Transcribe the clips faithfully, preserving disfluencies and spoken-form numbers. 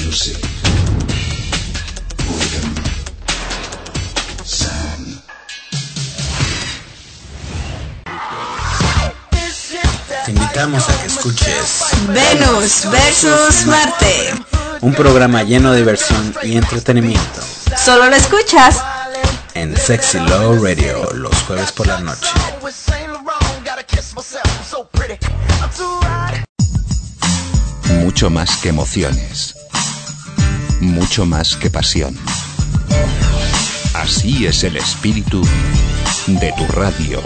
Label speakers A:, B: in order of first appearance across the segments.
A: music, rhythm, sound.
B: Te invitamos a que escuches
C: Venus versus Marte,
B: un programa lleno de diversión y entretenimiento.
C: Solo lo escuchas
B: en Sexy Low Radio los jueves por la noche.
D: Mucho más que emociones, mucho más que pasión. Así es el espíritu de tu radio.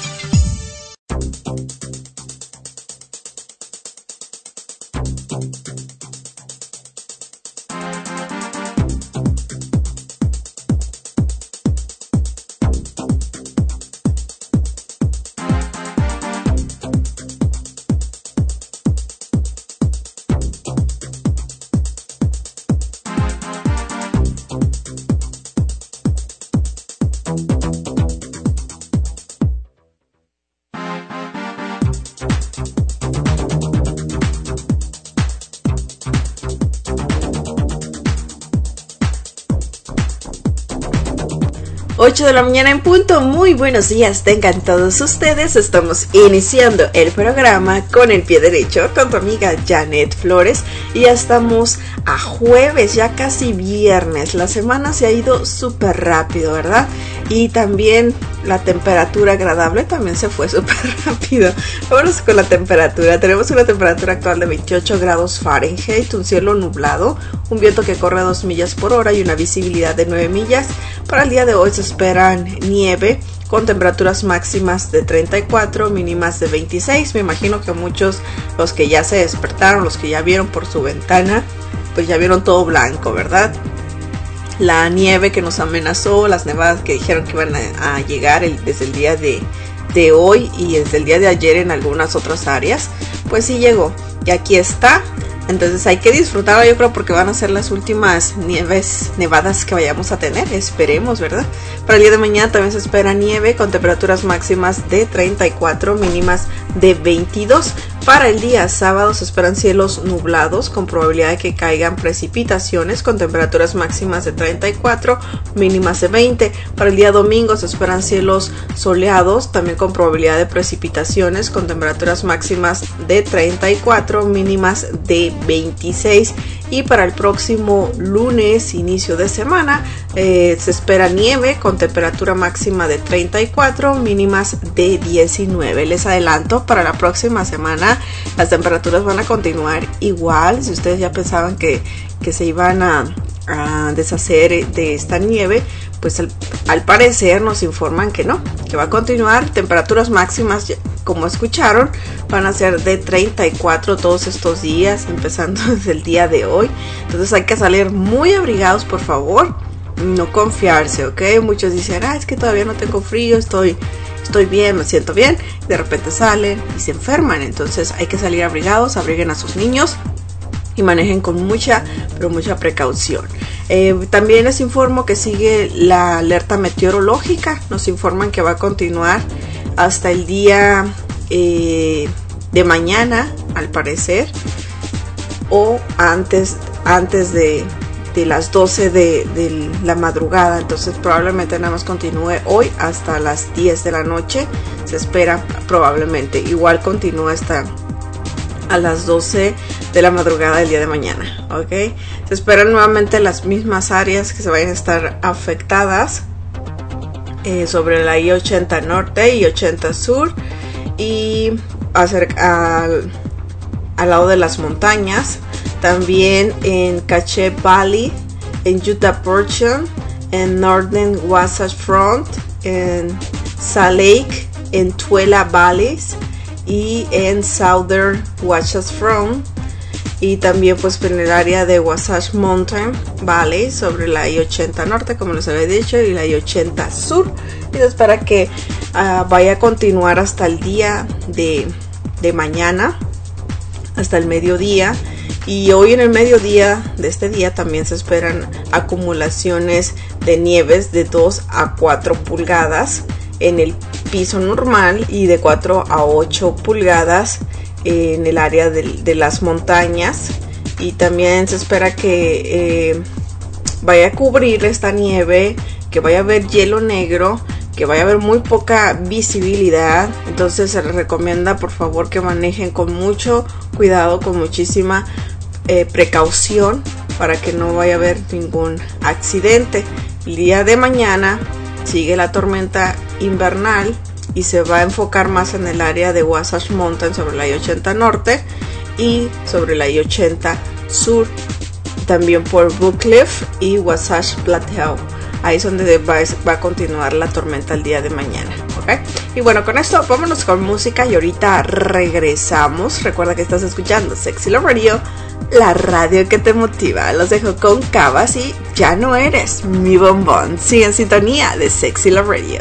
C: ocho de la mañana en punto. Muy buenos días tengan todos ustedes. Estamos iniciando el programa con el pie derecho con tu amiga Janet Flores y ya estamos a jueves, ya casi viernes. La semana se ha ido súper rápido, ¿verdad? Y también la temperatura agradable también se fue súper rápido. Vámonos con la temperatura. Tenemos una temperatura actual de veintiocho grados Fahrenheit, un cielo nublado, un viento que corre a dos millas por hora y una visibilidad de nueve millas. Para el día de hoy se esperan nieve con temperaturas máximas de treinta y cuatro, mínimas de veintiséis. Me imagino que muchos, los que ya se despertaron, los que ya vieron por su ventana, pues ya vieron todo blanco, ¿verdad? La nieve que nos amenazó, las nevadas que dijeron que iban a, a llegar el, desde el día de, de hoy y desde el día de ayer en algunas otras áreas, pues sí llegó y aquí está. Entonces hay que disfrutarlo, yo creo, porque van a ser las últimas nieves, nevadas que vayamos a tener, esperemos, ¿verdad? Para el día de mañana también se espera nieve con temperaturas máximas de treinta y cuatro, mínimas de veintidós. Para el día sábado se esperan cielos nublados con probabilidad de que caigan precipitaciones con temperaturas máximas de treinta y cuatro, mínimas de veinte. Para el día domingo se esperan cielos soleados también con probabilidad de precipitaciones con temperaturas máximas de treinta y cuatro, mínimas de veintiséis. Y para el próximo lunes, inicio de semana, eh, se espera nieve con temperatura máxima de treinta y cuatro, mínimas de diecinueve. Les adelanto, para la próxima semana las temperaturas van a continuar igual. Si ustedes ya pensaban que, que se iban a, a deshacer de esta nieve, pues al, al parecer nos informan que no, que va a continuar. Temperaturas máximas, como escucharon, van a ser de treinta y cuatro todos estos días, empezando desde el día de hoy. Entonces hay que salir muy abrigados, por favor, no confiarse, ¿ok? Muchos dicen, ah, es que todavía no tengo frío, estoy, estoy bien, me siento bien. De repente salen y se enferman, entonces hay que salir abrigados, abriguen a sus niños y manejen con mucha, pero mucha precaución. Eh, también les informo que sigue la alerta meteorológica. Nos informan que va a continuar hasta el día eh, de mañana, al parecer, o antes, antes de, de las doce de, de la madrugada. Entonces probablemente nada más continúe hoy hasta las diez de la noche. Se espera probablemente. Igual continúa hasta a las doce de la madrugada del día de mañana, ¿ok? Se esperan nuevamente las mismas áreas que se vayan a estar afectadas eh, sobre la I ochenta norte y ochenta sur y acerca, al, al lado de las montañas, también en Cache Valley, en Utah Portion, en Northern Wasatch Front, en Salt Lake, en Tuella Valleys y en Southern Wasatch Front, y también pues en el área de Wasatch Mountain Valley sobre la I ochenta norte, como les había dicho, y la I ochenta sur. Y es para que uh, vaya a continuar hasta el día de, de mañana, hasta el mediodía. Y hoy en el mediodía de este día también se esperan acumulaciones de nieves de dos a cuatro pulgadas en el piso normal y de cuatro a ocho pulgadas en el área de, de las montañas y también se espera que eh, vaya a cubrir esta nieve, que vaya a haber hielo negro, que vaya a haber muy poca visibilidad. Entonces se les recomienda por favor que manejen con mucho cuidado, con muchísima eh, precaución, para que no vaya a haber ningún accidente. El día de mañana sigue la tormenta invernal y se va a enfocar más en el área de Wasatch Mountain sobre la I ochenta norte y sobre la I ochenta sur, también por Book Cliff y Wasatch Plateau. Ahí es donde va, va a continuar la tormenta el día de mañana, ¿ok? Y bueno, con esto vámonos con música y ahorita regresamos. Recuerda que estás escuchando Sexy Love Radio, la radio que te motiva. Los dejo con Cabas y Ya no eres mi bombón. Sigue en sintonía de Sexy Love Radio.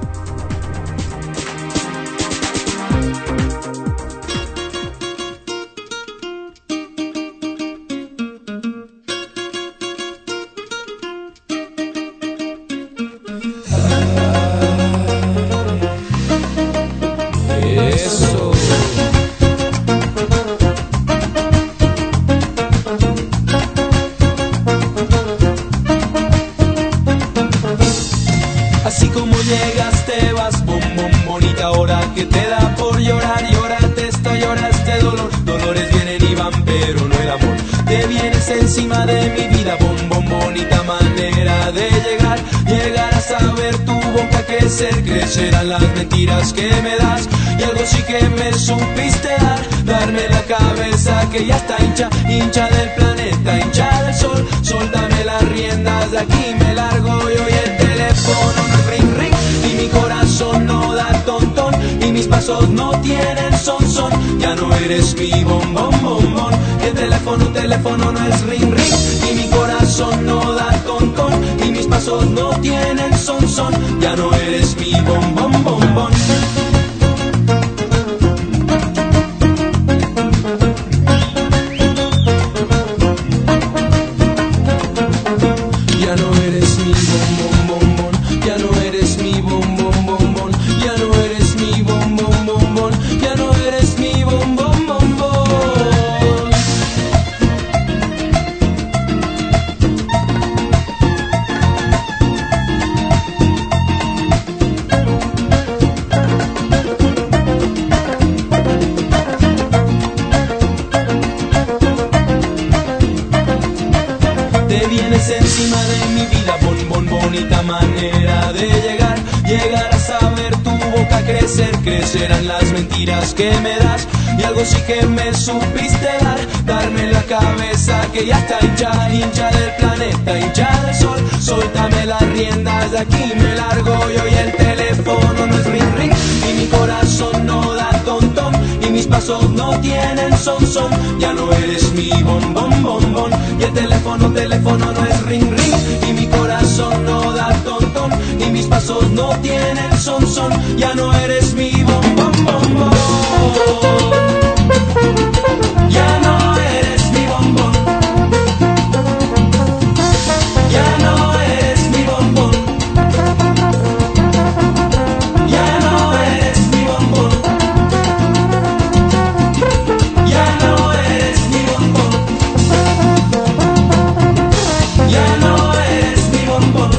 A: Crecerán las mentiras que me das y algo sí que me supiste dar, darme la cabeza que ya está hincha, hincha del planeta, hincha del sol, suéltame las riendas, de aquí me largo yo y el teléfono no es ring ring y mi corazón no da tontón y mis pasos no tienen son son, ya no eres mi bombón bombón, y el teléfono, teléfono no es ring ring y mi corazón no da tontón y mis pasos no tienen son son, ya no eres mi bombón bombón. Ya no eres mi bombón bombón, ya no eres mi bombón bombón, ya no eres mi bombón bombón, ya no eres mi bombón bombón. Encima de mi vida, bon, bon, bonita manera de llegar, llegar a saber tu boca crecer, crecerán las mentiras que me das y algo sí que me supiste dar, darme la cabeza que ya está hincha, hincha del planeta, hincha del sol, suéltame las riendas, de aquí me largo yo y el teléfono no es ring ring y mi corazón no da tontón y mis pasos no tienen son son, ya no eres mi bombón bombón y el teléfono, teléfono no es ring ring y mi corazón no da tontón y mis pasos no tienen son son, ya no eres mi bombón bombón, ya no eres mi bombón, ya no eres mi bombón, ya no eres mi bombón, ya no eres mi bombón, ya no eres mi bombón,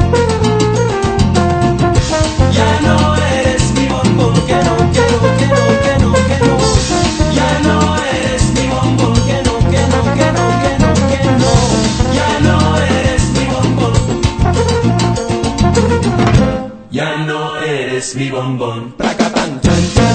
A: ya no eres mi bombón, que no, que no, que no, que no, que no, ya no eres mi bombón, que no, que no, que no, que no, que no, ya no eres mi bombón, ya no eres mi bombón, pracapán, chan, chan.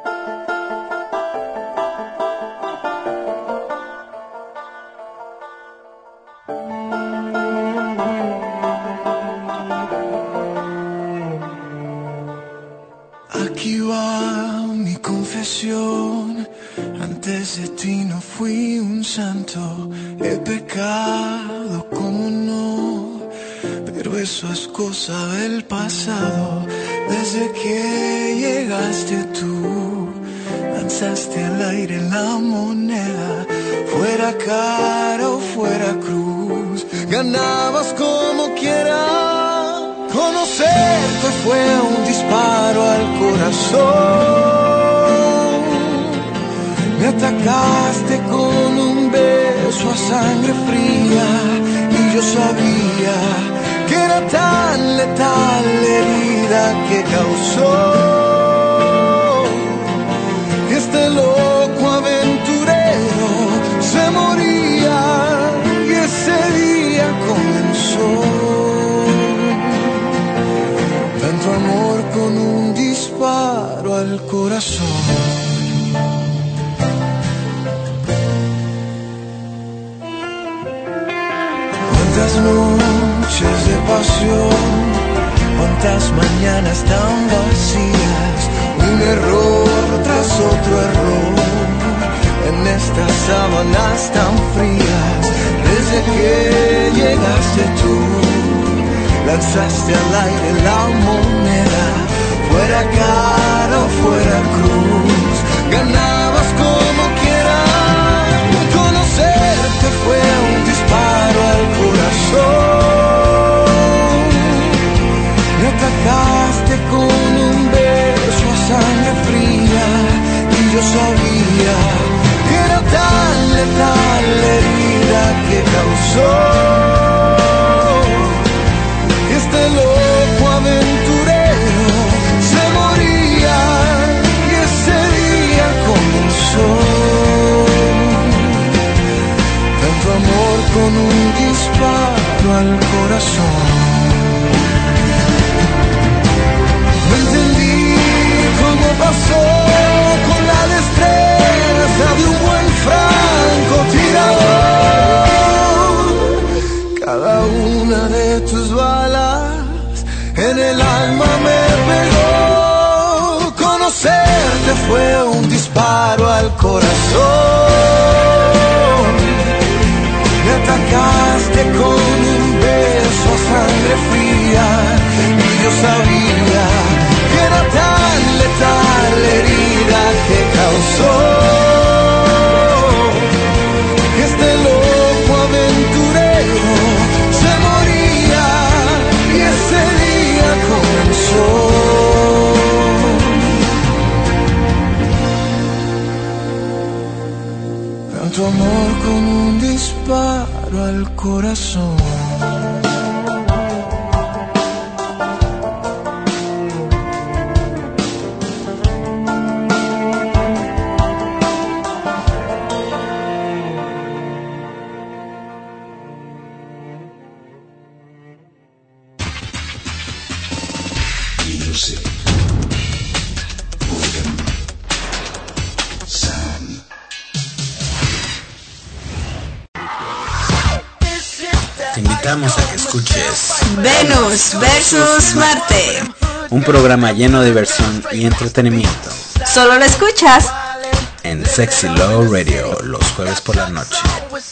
E: Aquí va mi confesión, antes de ti no fui un santo, he pecado como no, pero eso es cosa del pasado, desde que llegaste tú, lanzaste al aire la moneda, fuera cara o fuera cruz, ganabas como quieras. Conocerte fue un disparo al corazón. Me atacaste con un beso sangre fría y yo sabía que era tan letal la herida que causó que este loco aventurero se moría y ese día comenzó tanto amor con un disparo al corazón. Cuántas noches de pasión, cuántas mañanas tan vacías, un error tras otro error, en estas sábanas tan frías, desde que llegaste tú, lanzaste al aire la moneda, fuera cara o fuera cruz, ganabas como quieras, conocerte fue un disparo al corazón, me atacaste con un beso a sangre fría y yo sabía que era tan letal la herida que causó que este loco aventurero se moría y ese día comenzó tanto amor con un disparo al corazón. No entendí cómo pasó con la destreza de un buen francotirador. Cada una de tus balas en el alma me pegó. Conocerte fue un disparo al corazón. Me atacaste con un beso a sangre fría y yo sabía que era tan letal la herida que causó que este loco aventurero se moría y ese día comenzó tanto amor con un disparo al corazón.
B: Te invitamos a que escuches
C: Venus versus Marte.
B: un programa lleno de diversión y entretenimiento
C: Solo lo escuchas
B: en Sexy Low Radio los jueves por la noche.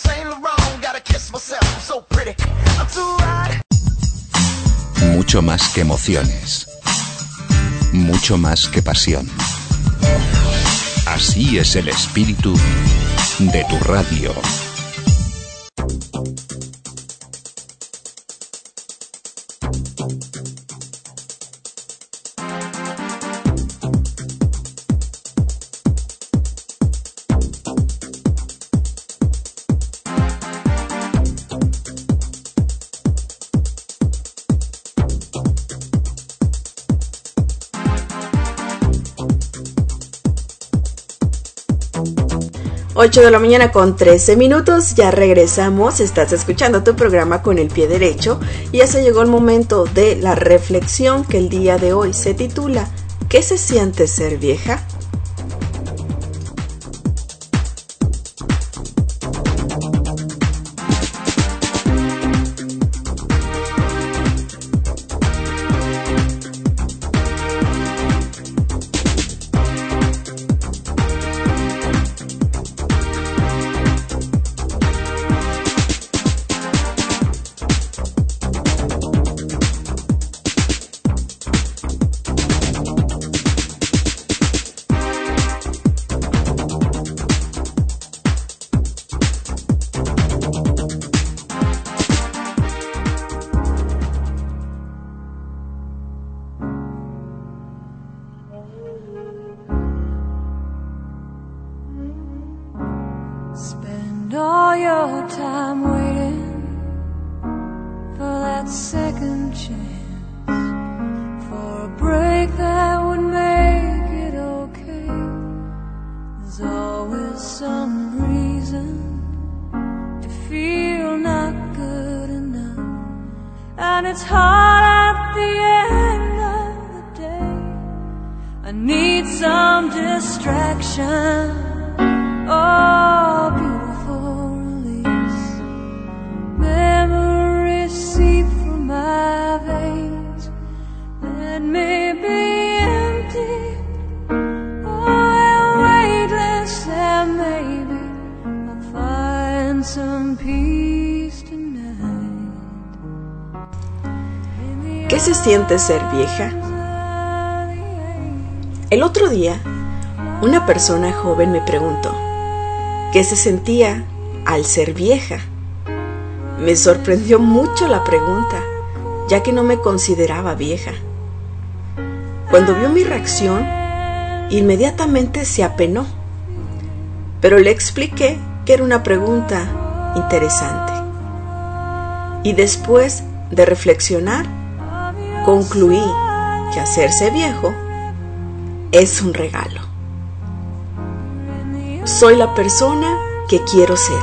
D: Mucho más que emociones, mucho más que pasión. Así es el espíritu de tu radio.
C: ocho de la mañana con trece minutos, ya regresamos, estás escuchando tu programa Con el Pie Derecho y ya se llegó el momento de la reflexión que el día de hoy se titula ¿Qué se siente ser vieja?
F: all your time waiting for that second chance, for a break that would make it okay. There's always some reason to feel not good enough, and it's hard at the end of the day. I need some distraction, oh, beautiful release. Memories seep through my veins, let me be empty, oh, weightless, and maybe I'll find some peace tonight.
C: ¿Qué se siente ser vieja? El otro día, una persona joven me preguntó ¿qué se sentía al ser vieja? Me sorprendió mucho la pregunta, ya que no me consideraba vieja. Cuando vio mi reacción, inmediatamente se apenó, pero le expliqué que era una pregunta interesante. Y después de reflexionar, concluí que hacerse viejo es un regalo. Soy la persona que quiero ser.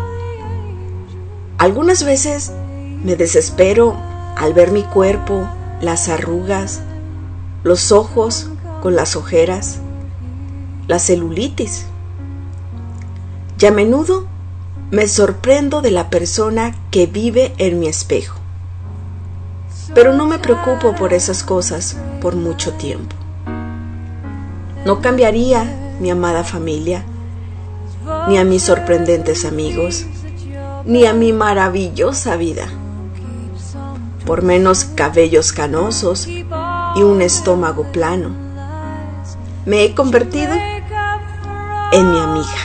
C: Algunas veces me desespero al ver mi cuerpo, las arrugas, los ojos con las ojeras, la celulitis. Y a menudo me sorprendo de la persona que vive en mi espejo. Pero no me preocupo por esas cosas por mucho tiempo. No cambiaría mi amada familia, ni a mis sorprendentes amigos, ni a mi maravillosa vida, por menos cabellos canosos y un estómago plano. Me he convertido en mi amiga.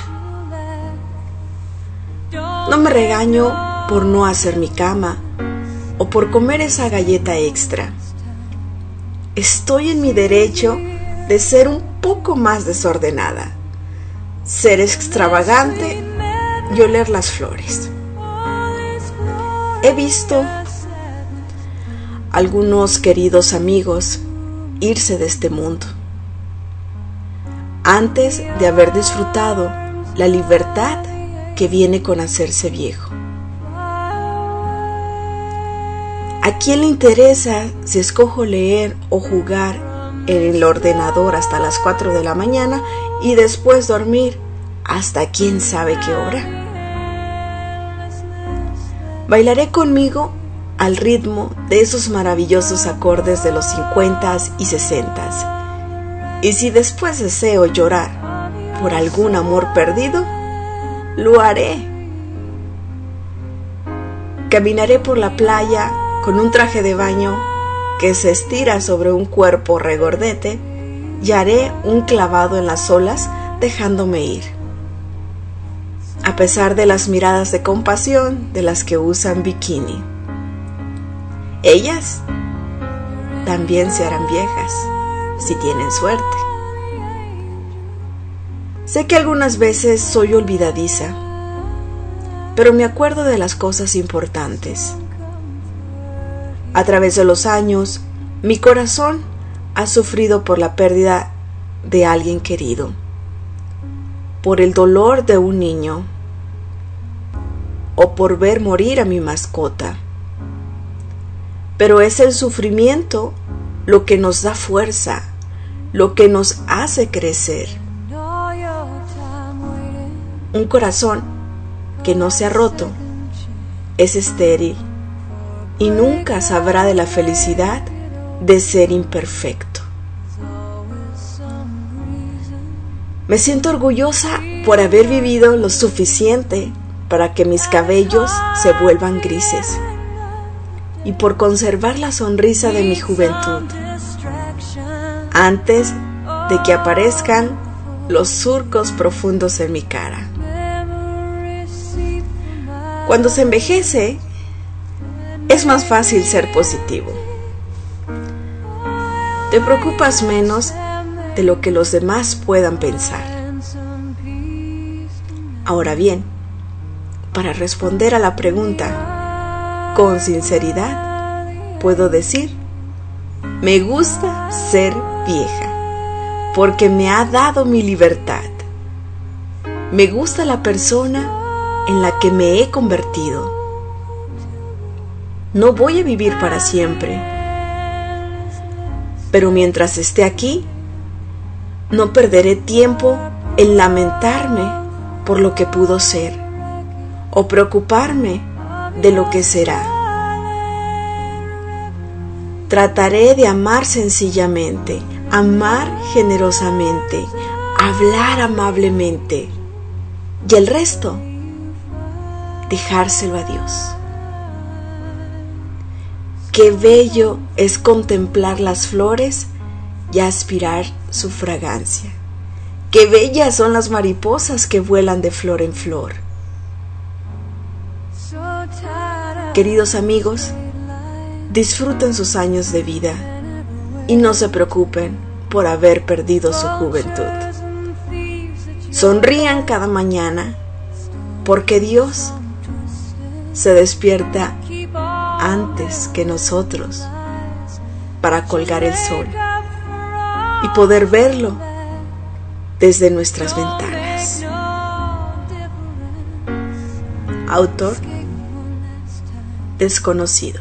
C: No me regaño por no hacer mi cama o por comer esa galleta extra. Estoy en mi derecho de ser un poco más desordenada, ser extravagante y oler las flores. He visto algunos queridos amigos irse de este mundo antes de haber disfrutado la libertad que viene con hacerse viejo. ¿A quién le interesa si escojo leer o jugar en el ordenador hasta las cuatro de la mañana y después dormir hasta quién sabe qué hora? Bailaré conmigo al ritmo de esos maravillosos acordes de los cincuentas y sesentas. Y si después deseo llorar por algún amor perdido, lo haré. Caminaré por la playa con un traje de baño que se estira sobre un cuerpo regordete y haré un clavado en las olas dejándome ir. A pesar de las miradas de compasión de las que usan bikini. Ellas también se harán viejas, si tienen suerte. Sé que algunas veces soy olvidadiza, pero me acuerdo de las cosas importantes. A través de los años, mi corazón ha sufrido por la pérdida de alguien querido, por el dolor de un niño, o por ver morir a mi mascota. Pero es el sufrimiento lo que nos da fuerza, lo que nos hace crecer. Un corazón que no se ha roto es estéril y nunca sabrá de la felicidad de ser imperfecto. Me siento orgullosa por haber vivido lo suficiente para que mis cabellos se vuelvan grises y por conservar la sonrisa de mi juventud antes de que aparezcan los surcos profundos en mi cara. Cuando se envejece, es más fácil ser positivo. Te preocupas menos de lo que los demás puedan pensar. Ahora bien, para responder a la pregunta con sinceridad, puedo decir, me gusta ser vieja, porque me ha dado mi libertad. Me gusta la persona en la que me he convertido. No voy a vivir para siempre, pero mientras esté aquí, no perderé tiempo en lamentarme por lo que pudo ser o preocuparme de lo que será. Trataré de amar sencillamente, amar generosamente, hablar amablemente y el resto dejárselo a Dios. Qué bello es contemplar las flores y aspirar su fragancia. Qué bellas son las mariposas que vuelan de flor en flor. Queridos amigos, disfruten sus años de vida y no se preocupen por haber perdido su juventud. Sonrían cada mañana porque Dios se despierta antes que nosotros para colgar el sol y poder verlo desde nuestras ventanas. Autor desconocido.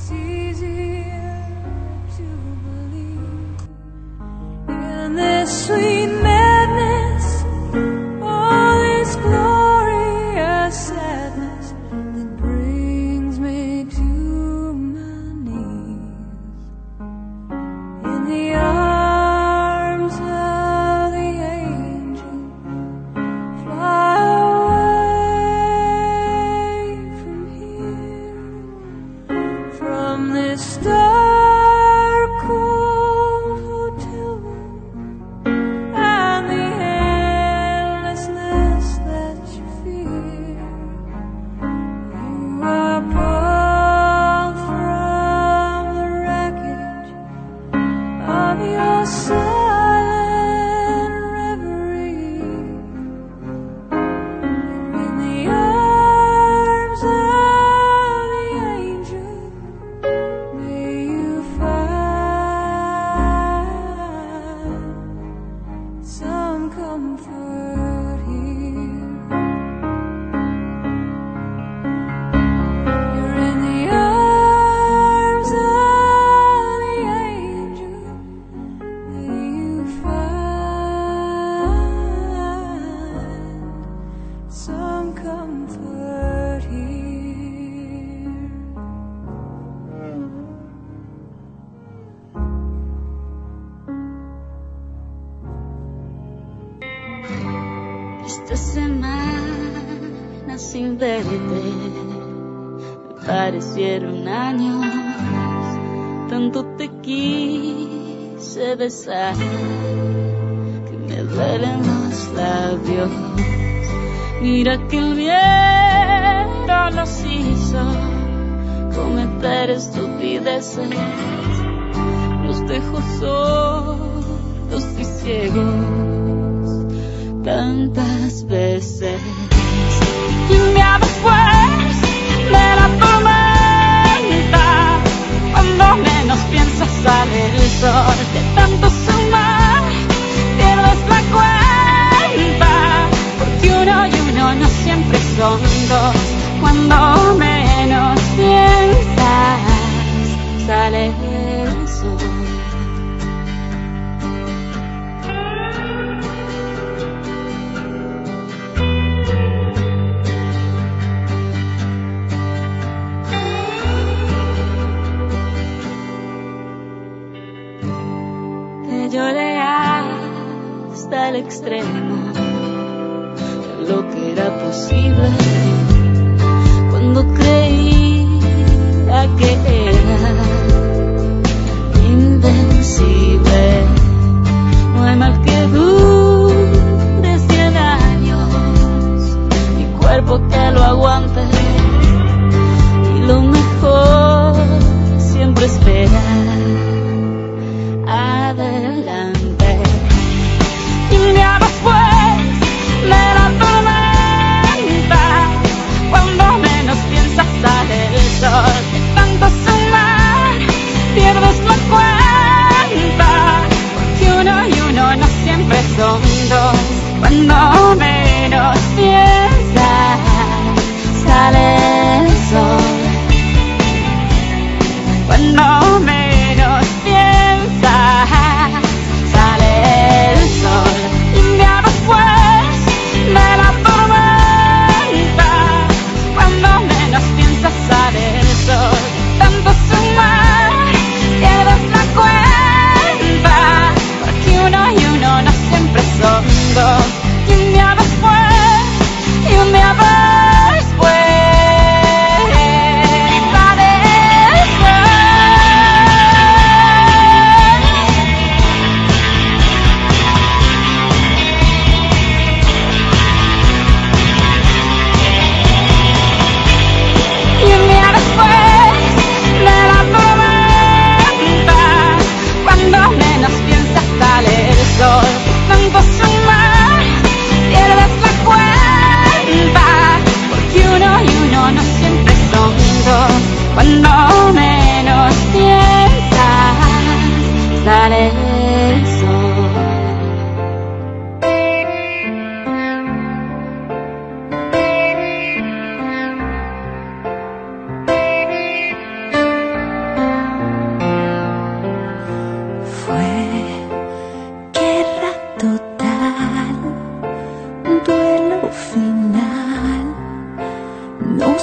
G: Esta semana sin verte me parecieron años, tanto te quise besar que me duelen los labios. Mira que el viento nos hizo cometer estupideces, nos dejó sordos y ciegos tantas veces. Y ya después de la tormenta, cuando menos piensas sale el sol, de tanto sumar pierdes la cuenta, porque uno y uno no siempre son dos. Cuando menos piensas sale el sol. Lloré hasta el extremo de lo que era posible, cuando creía que era invencible. No hay mal que dure cien años, mi cuerpo que lo aguante, y lo mejor siempre espera adelante. Y ya después de la tormenta, cuando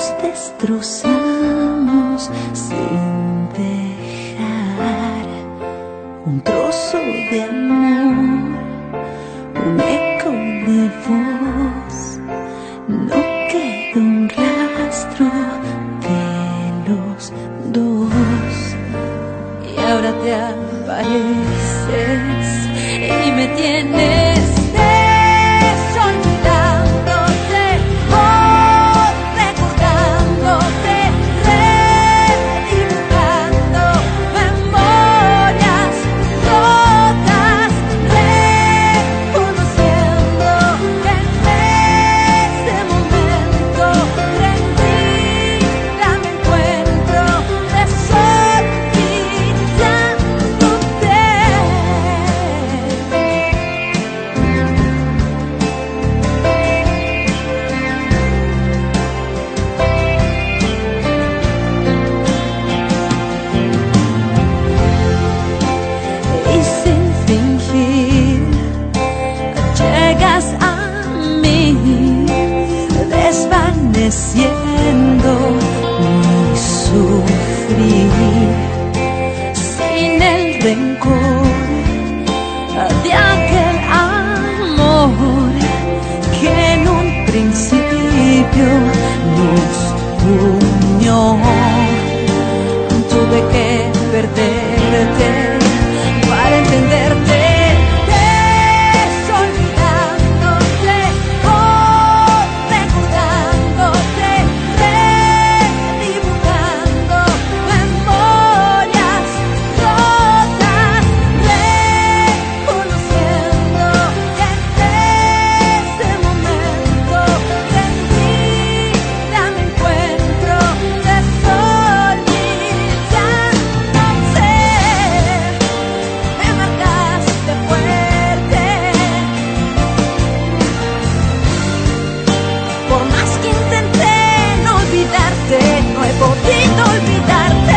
F: destrozamos sin dejar un trozo de amor, un eco de voz. No queda un rastro de los dos. Y ahora te apareces y me tienes desolvidándote o recordándote, redibujando memorias rotas, reconociendo que en este momento rendida me encuentro desolvidándote. Y sin fingir llegas a mí, desvaneciendo mi sufrir, sin el rencor de aquel amor que en un principio nos unió. Tuve que perderte para entenderte. Desolvidándote o recordándote, redibujando memorias rotas, reconociendo que en este momento rendida me encuentro desolvidándote. Me marcaste fuerte, por más que intenté no olvidarte, no he podido olvidarte.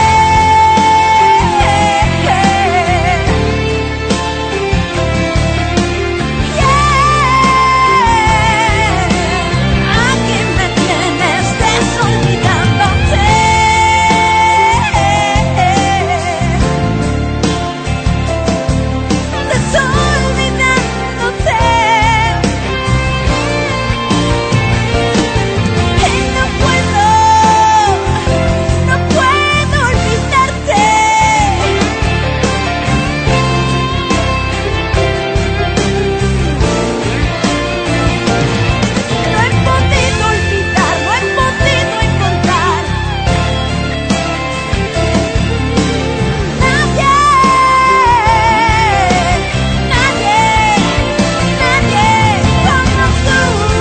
F: Aquí me tienes desolvidándote, desolvidándote. Y no puedo, no puedo olvidarte. No he podido olvidar, no he podido encontrar nadie, nadie, nadie como tú.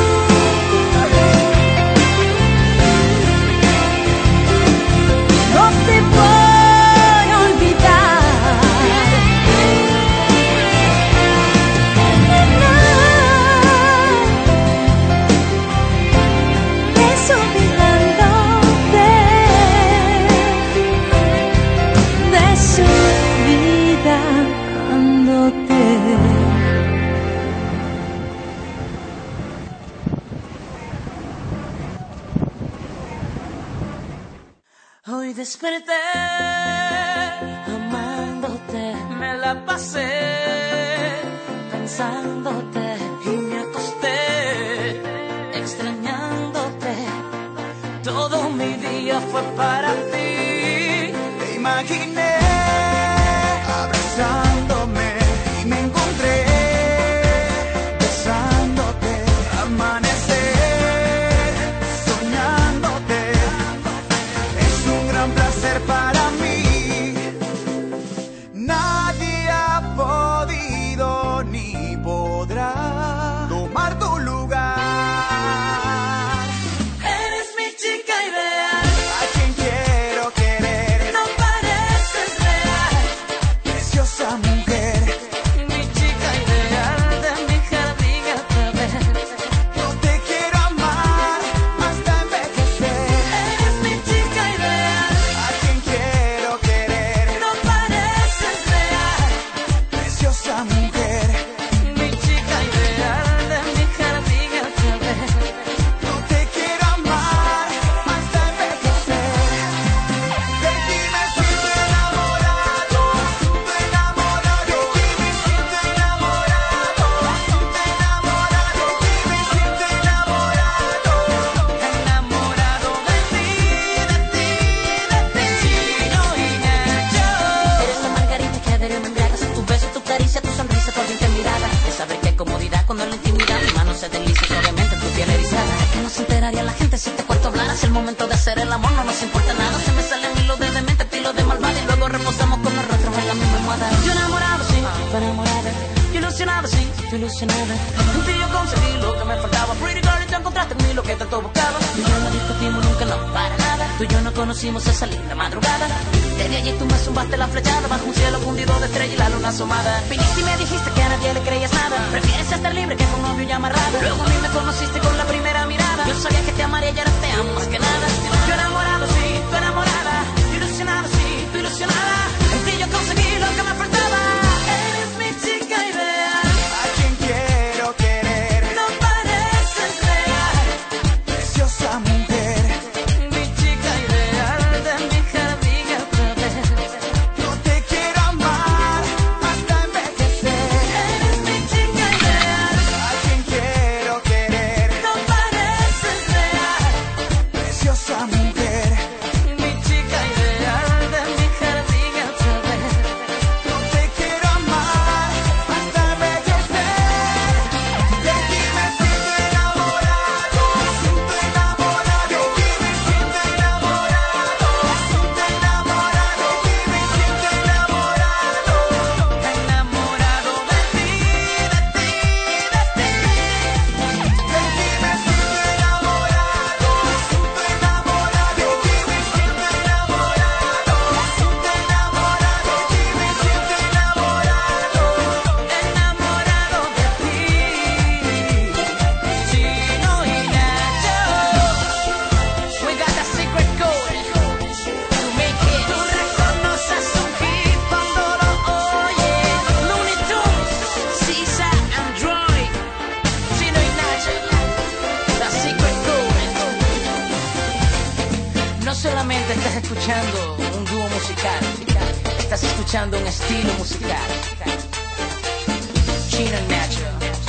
F: No te voy a olvidar. Desolvidándote, desolvidándote. Hoy desperté amándote, me la pasé pensándote y me acosté extrañándote. Todo mi día fue para ti.
E: Te imaginé abrazándome y me encontré besándote, amanecer soñándote. Es un gran placer para mí. Nadie ha podido ni podrá tomar tu lugar.
F: Eres mi chica ideal,
E: A quien quiero querer,
F: no parece
H: momento de hacer el amor no nos importa nada. Se me sale a mí lo de demente, estilo de malvada, y luego reposamos con los rostros en la misma almohada. Yo enamorado, sí, tú enamorada. Yo ilusionado, sí, tú ilusionada. En ti yo conseguí lo que me faltaba. Pretty girl, y tú encontraste en mí lo que tanto buscaba. Tú y yo no discutimos nunca, no, para nada. Tú y yo no conocimos esa linda madrugada. Desde allí tú me zumbaste la flechada bajo un cielo fundido de estrella y la luna asomada. Viniste y me dijiste que a nadie le creías nada. Prefieres estar libre que con novio y amarrado. Luego a mí me conociste con la primera mirada. Yo sabía que te amaría y ahora te amo más que nada. Yo enamorado, sí, tú enamorada. Yo ilusionado, sí, tú ilusionada. En ti yo conseguí lo que me faltaba. Eres mi chica ideal,
E: a quien quiero querer.
H: no pareces real,
E: Preciosa mujer,
H: mi chica ideal de mi jardín otra vez.
E: yo te quiero amar hasta envejecer.
H: Eres mi chica ideal,
E: A quien quiero querer.
H: no pareces real,
E: Preciosa mujer,
H: mi chica ideal de mi jardín otra vez.
E: yo te quiero amar hasta envejecer. De ti me siento enamorado, siento enamorado. De ti me siento enamorado, siento enamorado. De ti me siento enamorado.
H: Enamorado de ti, de ti, de ti.
E: De ti me siento enamorado, siento enamorado. De ti me siento enamorado, siento enamorado. De ti me siento enamorado.
H: Enamorado de ti, Chino y Nacho. We got that secret code to make it. Tú reconoces un hit cuando lo oyes. Looney Tunes, Sisa, Android, Chino y Nacho. The secret code. No solamente estás escuchando un dúo musical, estás escuchando un estilo musical. Chino y Nacho.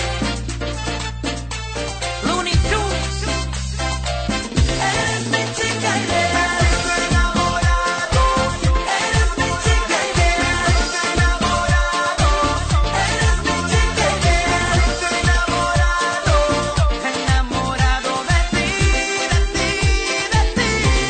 H: Looney Tunes. Eres mi chica ideal.
E: Enamorado,
H: Eres mi chica ideal.
E: enamorado,
H: Eres mi chica ideal.
E: enamorado.
H: Enamorado de ti, de ti, de ti.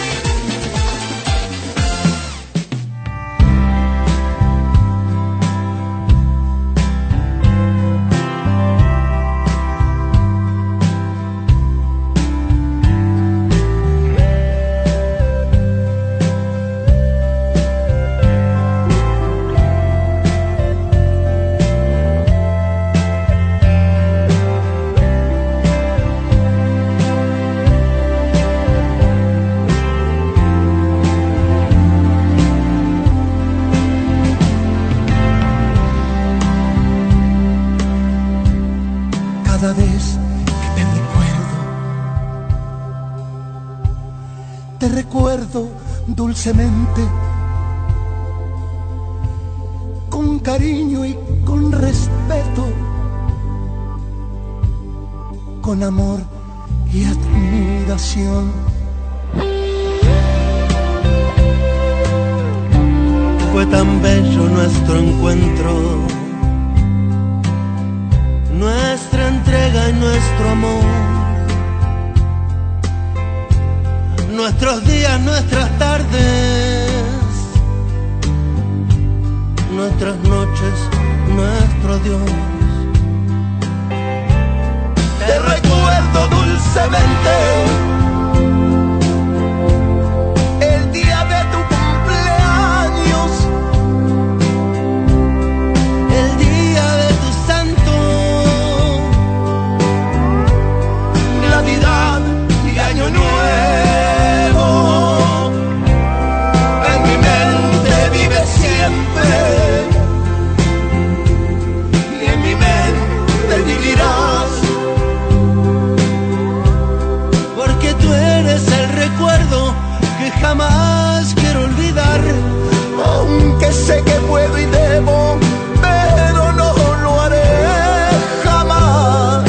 E: Cada vez que te recuerdo, te recuerdo dulcemente, con cariño y con respeto, con amor y admiración.
I: Fue tan bello nuestro encuentro, nuestra entrega y nuestro amor, nuestros días, nuestras tardes, nuestras noches, nuestro Dios. Te recuerdo dulcemente el día de tu cumpleaños, el día de tu santo, Navidad y Año Nuevo. En mi mente vive siempre y en mi mente vivirás, porque tú eres el recuerdo que jamás quiero olvidar, aunque sé que puedo y debo, pero no lo haré jamás.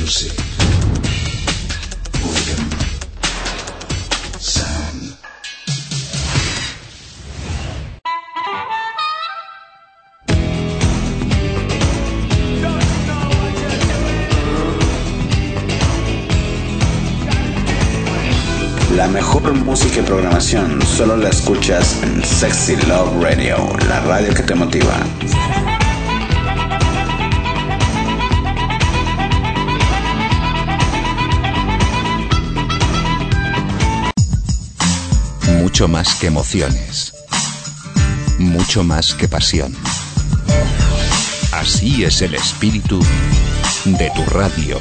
B: Music. Hooligan Sound. La mejor música y programación solo la escuchas en Sexy Love Radio, la radio que te motiva.
D: Mucho más que emociones, mucho más que pasión. Así es el espíritu de tu radio.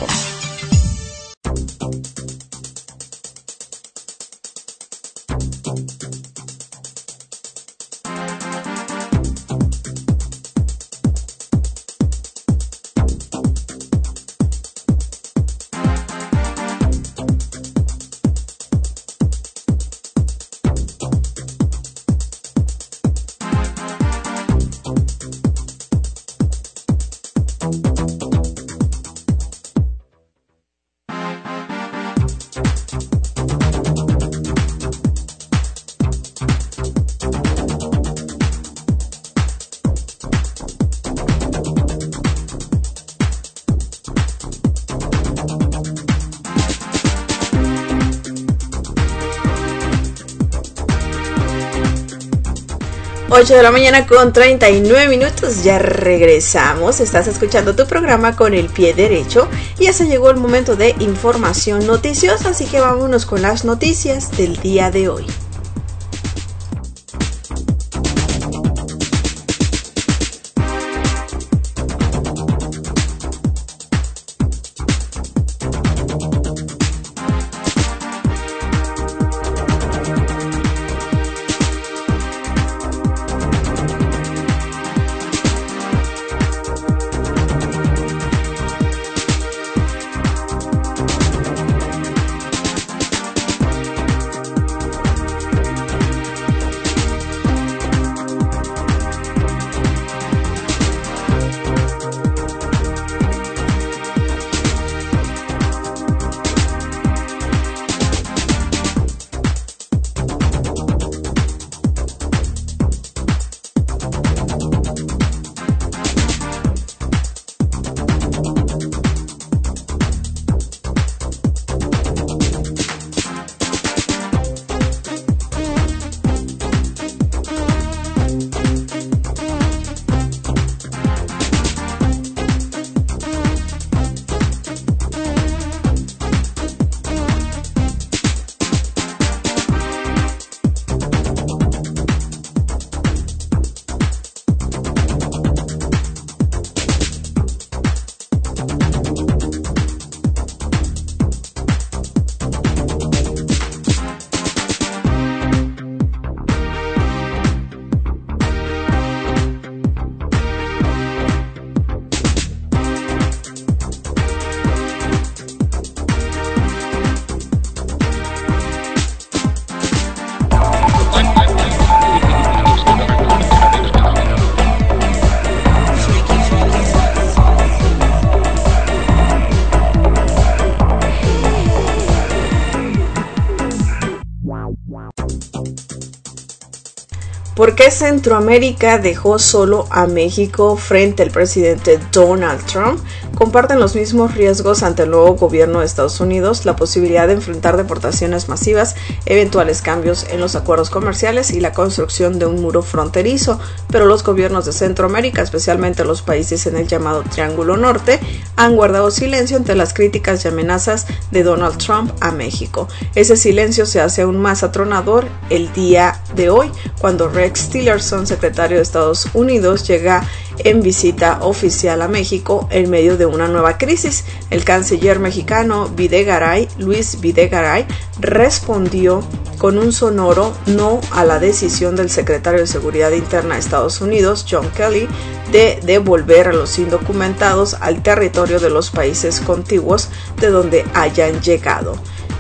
C: ocho de la mañana con treinta y nueve minutos, ya regresamos. Estás escuchando tu programa Con el Pie Derecho y ya se llegó el momento de información noticiosa, así que vámonos con las noticias del día de hoy. ¿Por qué Centroamérica dejó solo a México frente al presidente Donald Trump? Comparten los mismos riesgos ante el nuevo gobierno de Estados Unidos, la posibilidad de enfrentar deportaciones masivas, eventuales cambios en los acuerdos comerciales y la construcción de un muro fronterizo, pero los gobiernos de Centroamérica, especialmente los países en el llamado Triángulo Norte, han guardado silencio ante las críticas y amenazas de Donald Trump a México. Ese silencio se hace aún más atronador el día de hoy, cuando Rex Tillerson, secretario de Estados Unidos, llega en visita oficial a México en medio de una nueva crisis. El canciller mexicano Videgaray, Luis Videgaray, respondió con un sonoro no a la decisión del secretario de Seguridad Interna de Estados Unidos, John Kelly, de devolver a los indocumentados al territorio de los países contiguos de donde hayan llegado.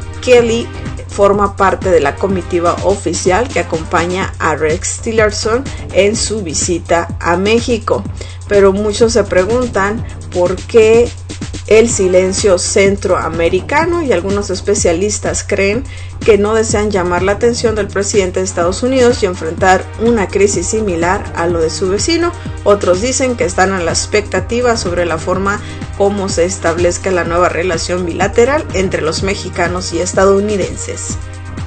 C: Kelly forma parte de la comitiva oficial que acompaña a Rex Tillerson en su visita a México. Pero muchos se preguntan por qué el silencio centroamericano, y algunos especialistas creen que no desean llamar la atención del presidente de Estados Unidos y enfrentar una crisis similar a lo de su vecino. Otros dicen que están a la expectativa sobre la forma como se establezca la nueva relación bilateral entre los mexicanos y estadounidenses.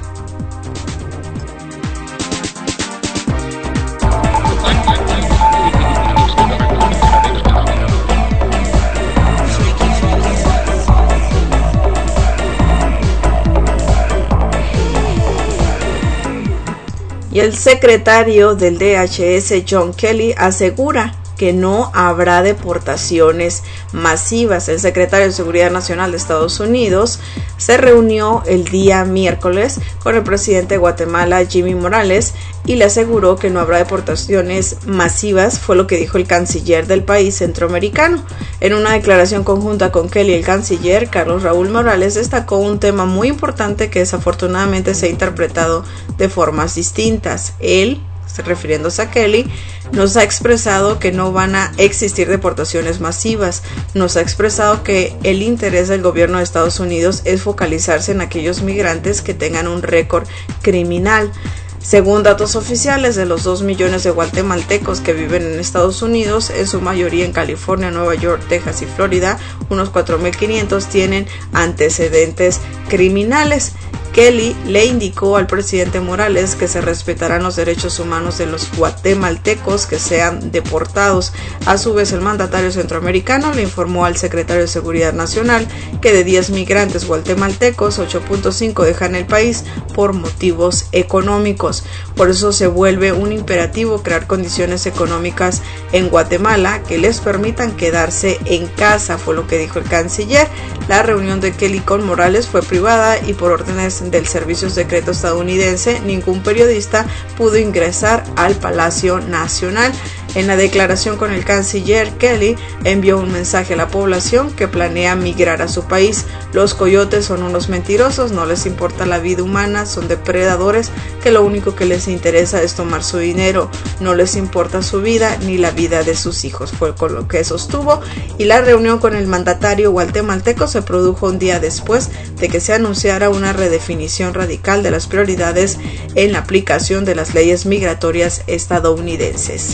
C: Y el secretario del D H S, John Kelly, asegura que no habrá deportaciones masivas. El secretario de Seguridad Nacional de Estados Unidos se reunió el día miércoles con el presidente de Guatemala, Jimmy Morales, y le aseguró que no habrá deportaciones masivas, fue lo que dijo el canciller del país centroamericano. En una declaración conjunta con Kelly, el canciller Carlos Raúl Morales destacó un tema muy importante que desafortunadamente se ha interpretado de formas distintas. Él, refiriéndose a Kelly, nos ha expresado que no van a existir deportaciones masivas. Nos ha expresado que el interés del gobierno de Estados Unidos es focalizarse en aquellos migrantes que tengan un récord criminal. Según datos oficiales, de los dos millones de guatemaltecos que viven en Estados Unidos, en su mayoría en California, Nueva York, Texas y Florida, unos cuatro mil quinientos tienen antecedentes criminales. Kelly le indicó al presidente Morales que se respetarán los derechos humanos de los guatemaltecos que sean deportados. A su vez, el mandatario centroamericano le informó al secretario de Seguridad Nacional que de diez migrantes guatemaltecos, ocho punto cinco dejan el país por motivos económicos. Por eso se vuelve un imperativo crear condiciones económicas en Guatemala que les permitan quedarse en casa, fue lo que dijo el canciller. La reunión de Kelly con Morales fue privada y por órdenes del Servicio Secreto estadounidense, ningún periodista pudo ingresar al Palacio Nacional. En la declaración con el canciller, Kelly envió un mensaje a la población que planea migrar a su país. Los coyotes son unos mentirosos, no les importa la vida humana, son depredadores que lo único que les interesa es tomar su dinero, no les importa su vida ni la vida de sus hijos, fue con lo que sostuvo. Y la reunión con el mandatario guatemalteco se produjo un día después de que se anunciara una redefinición radical de las prioridades en la aplicación de las leyes migratorias estadounidenses.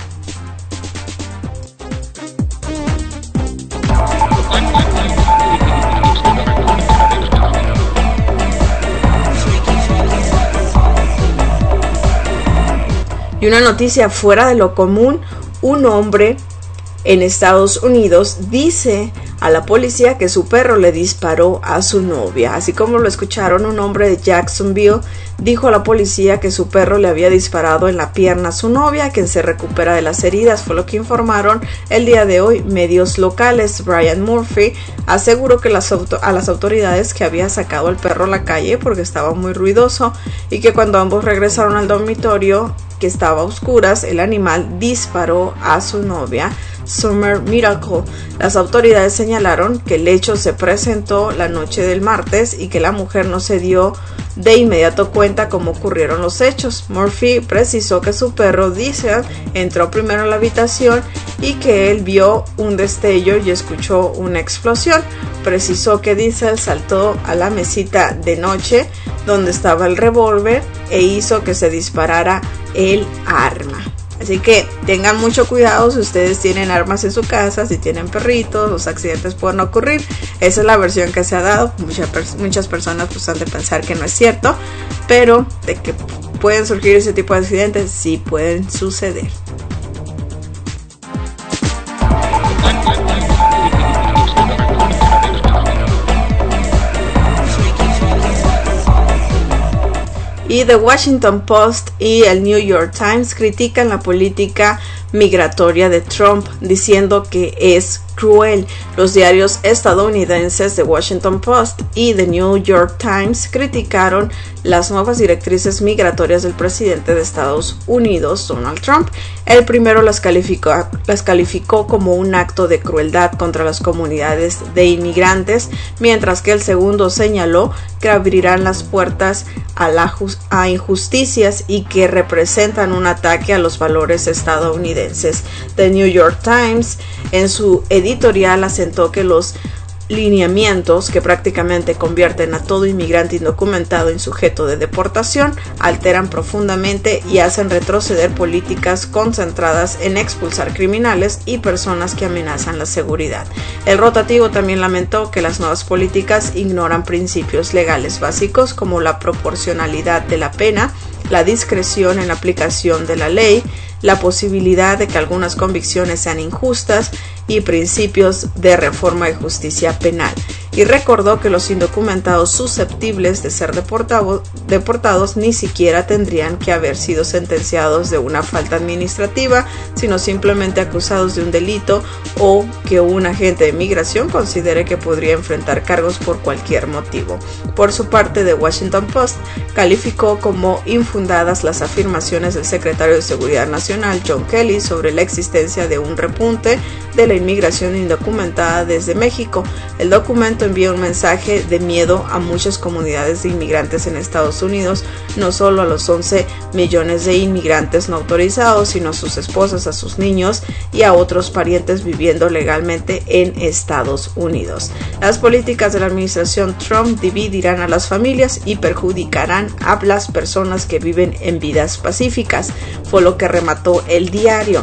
C: Y una noticia fuera de lo común: un hombre en Estados Unidos dice a la policía que su perro le disparó a su novia. Así como lo escucharon, un hombre de Jacksonville dijo a la policía que su perro le había disparado en la pierna a su novia, quien se recupera de las heridas, fue lo que informaron el día de hoy medios locales. Brian Murphy aseguró que las auto- a las autoridades que había sacado al perro a la calle porque estaba muy ruidoso y que cuando ambos regresaron al dormitorio, que estaba a oscuras, el animal disparó a su novia, Summer Miracle. Las autoridades señalaron que el hecho se presentó la noche del martes y que la mujer no se dio de inmediato cuenta cómo ocurrieron los hechos. Murphy precisó que su perro Diesel entró primero a la habitación y que él vio un destello y escuchó una explosión. Precisó que Diesel saltó a la mesita de noche donde estaba el revólver e hizo que se disparara el arma. Así que tengan mucho cuidado si ustedes tienen armas en su casa, si tienen perritos, los accidentes pueden ocurrir. Esa es la versión que se ha dado. Muchas, muchas personas pues han de pensar que no es cierto, pero de que pueden surgir ese tipo de accidentes, sí pueden suceder. Y The Washington Post y el New York Times critican la política migratoria de Trump, diciendo que es cruel. Los diarios estadounidenses The Washington Post y The New York Times criticaron las nuevas directrices migratorias del presidente de Estados Unidos, Donald Trump. El primero las calificó, las calificó como un acto de crueldad contra las comunidades de inmigrantes, mientras que el segundo señaló que abrirán las puertas a, la, a injusticias y que representan un ataque a los valores estadounidenses. estadounidenses. The New York Times en su editorial asentó que los lineamientos que prácticamente convierten a todo inmigrante indocumentado en sujeto de deportación alteran profundamente y hacen retroceder políticas concentradas en expulsar criminales y personas que amenazan la seguridad. El rotativo también lamentó que las nuevas políticas ignoran principios legales básicos como la proporcionalidad de la pena, la discreción en la aplicación de la ley, la posibilidad de que algunas convicciones sean injustas y principios de reforma y justicia penal. Y recordó que los indocumentados susceptibles de ser deportado, deportados ni siquiera tendrían que haber sido sentenciados de una falta administrativa, sino simplemente acusados de un delito o que un agente de migración considere que podría enfrentar cargos por cualquier motivo. Por su parte, The Washington Post calificó como infundadas las afirmaciones del secretario de Seguridad Nacional, John Kelly, sobre la existencia de un repunte de la inmigración indocumentada desde México. El documento envía un mensaje de miedo a muchas comunidades de inmigrantes en Estados Unidos, no solo a los once millones de inmigrantes no autorizados, sino a sus esposas, a sus niños y a otros parientes viviendo legalmente en Estados Unidos. Las políticas de la administración Trump dividirán a las familias y perjudicarán a las personas que viven en vidas pacíficas, fue lo que remató el diario.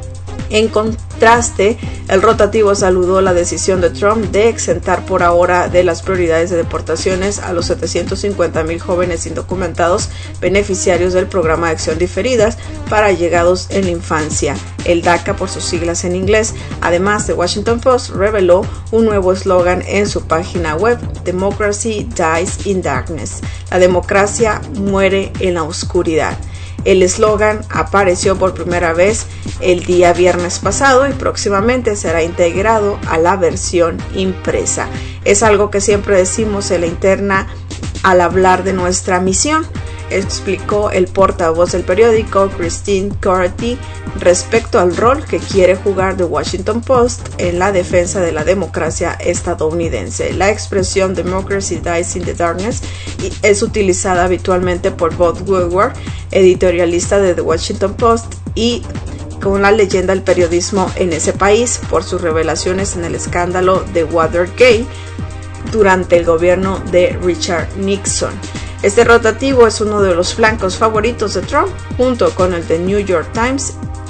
C: En contraste, el rotativo saludó la decisión de Trump de exentar por ahora de las prioridades de deportaciones a los setecientos cincuenta mil jóvenes indocumentados beneficiarios del programa de acción diferidas para allegados en la infancia, el DACA por sus siglas en inglés. Además, The Washington Post reveló un nuevo eslogan en su página web: Democracy dies in darkness. La democracia muere en la oscuridad. El eslogan apareció por primera vez el día viernes pasado y próximamente será integrado a la versión impresa. Es algo que siempre decimos en la interna al hablar de nuestra misión, explicó el portavoz del periódico, Christine Corty, respecto al rol que quiere jugar The Washington Post en la defensa de la democracia estadounidense. La expresión Democracy dies in the darkness es utilizada habitualmente por Bob Woodward, editorialista de The Washington Post y con una leyenda del periodismo en ese país por sus revelaciones en el escándalo de Watergate durante el gobierno de Richard Nixon. Este rotativo es uno de los flancos favoritos de Trump, junto con el The New York Times,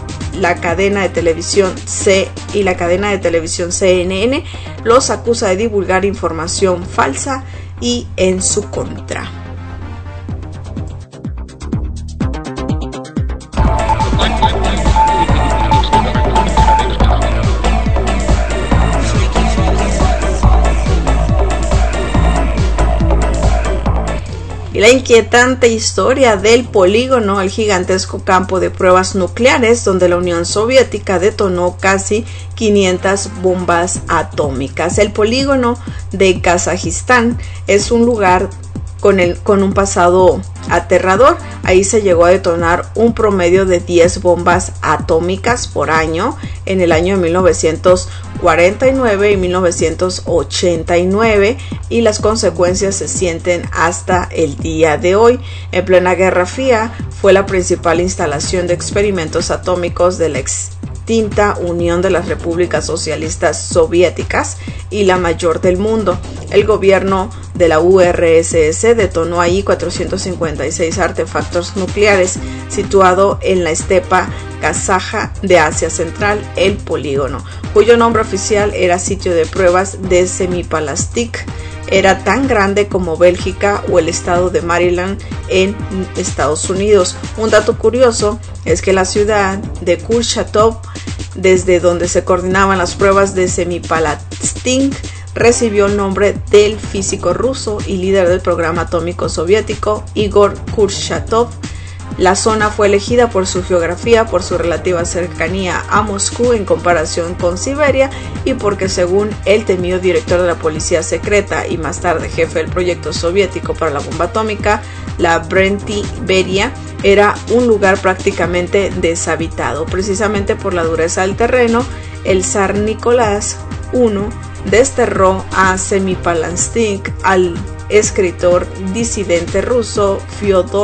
C: la cadena de televisión C y la cadena de televisión C N N los acusa de divulgar información falsa y en su contra. Y la inquietante historia del polígono, el gigantesco campo de pruebas nucleares donde la Unión Soviética detonó casi quinientas bombas atómicas. El polígono de Kazajistán es un lugar con, el, con un pasado aterrador. Ahí se llegó a detonar un promedio de diez bombas atómicas por año en el año mil novecientos cuarenta y nueve y mil novecientos ochenta y nueve, y las consecuencias se sienten hasta el día de hoy. En plena Guerra Fría fue la principal instalación de experimentos atómicos de la extinta Unión de las Repúblicas Socialistas Soviéticas y la mayor del mundo. El gobierno de la U R S S detonó ahí cuatrocientos cincuenta y seis artefactos nucleares, situado en la estepa kazaja de Asia Central, el polígono, cuyo nombre oficial era sitio de pruebas de Semipalatinsk. Era tan grande como Bélgica o el estado de Maryland en Estados Unidos. Un dato curioso es que la ciudad de Kurchatov, desde donde se coordinaban las pruebas de Semipalatinsk, recibió el nombre del físico ruso y líder del programa atómico soviético Igor Kurchatov. La zona fue elegida por su geografía, por su relativa cercanía a Moscú en comparación con Siberia y porque, según el temido director de la policía secreta y más tarde jefe del proyecto soviético para la bomba atómica, la Brenti Beria, era un lugar prácticamente deshabitado. Precisamente por la dureza del terreno, el zar Nicolás primero desterró a Semipalatinsk al escritor disidente ruso Fyodor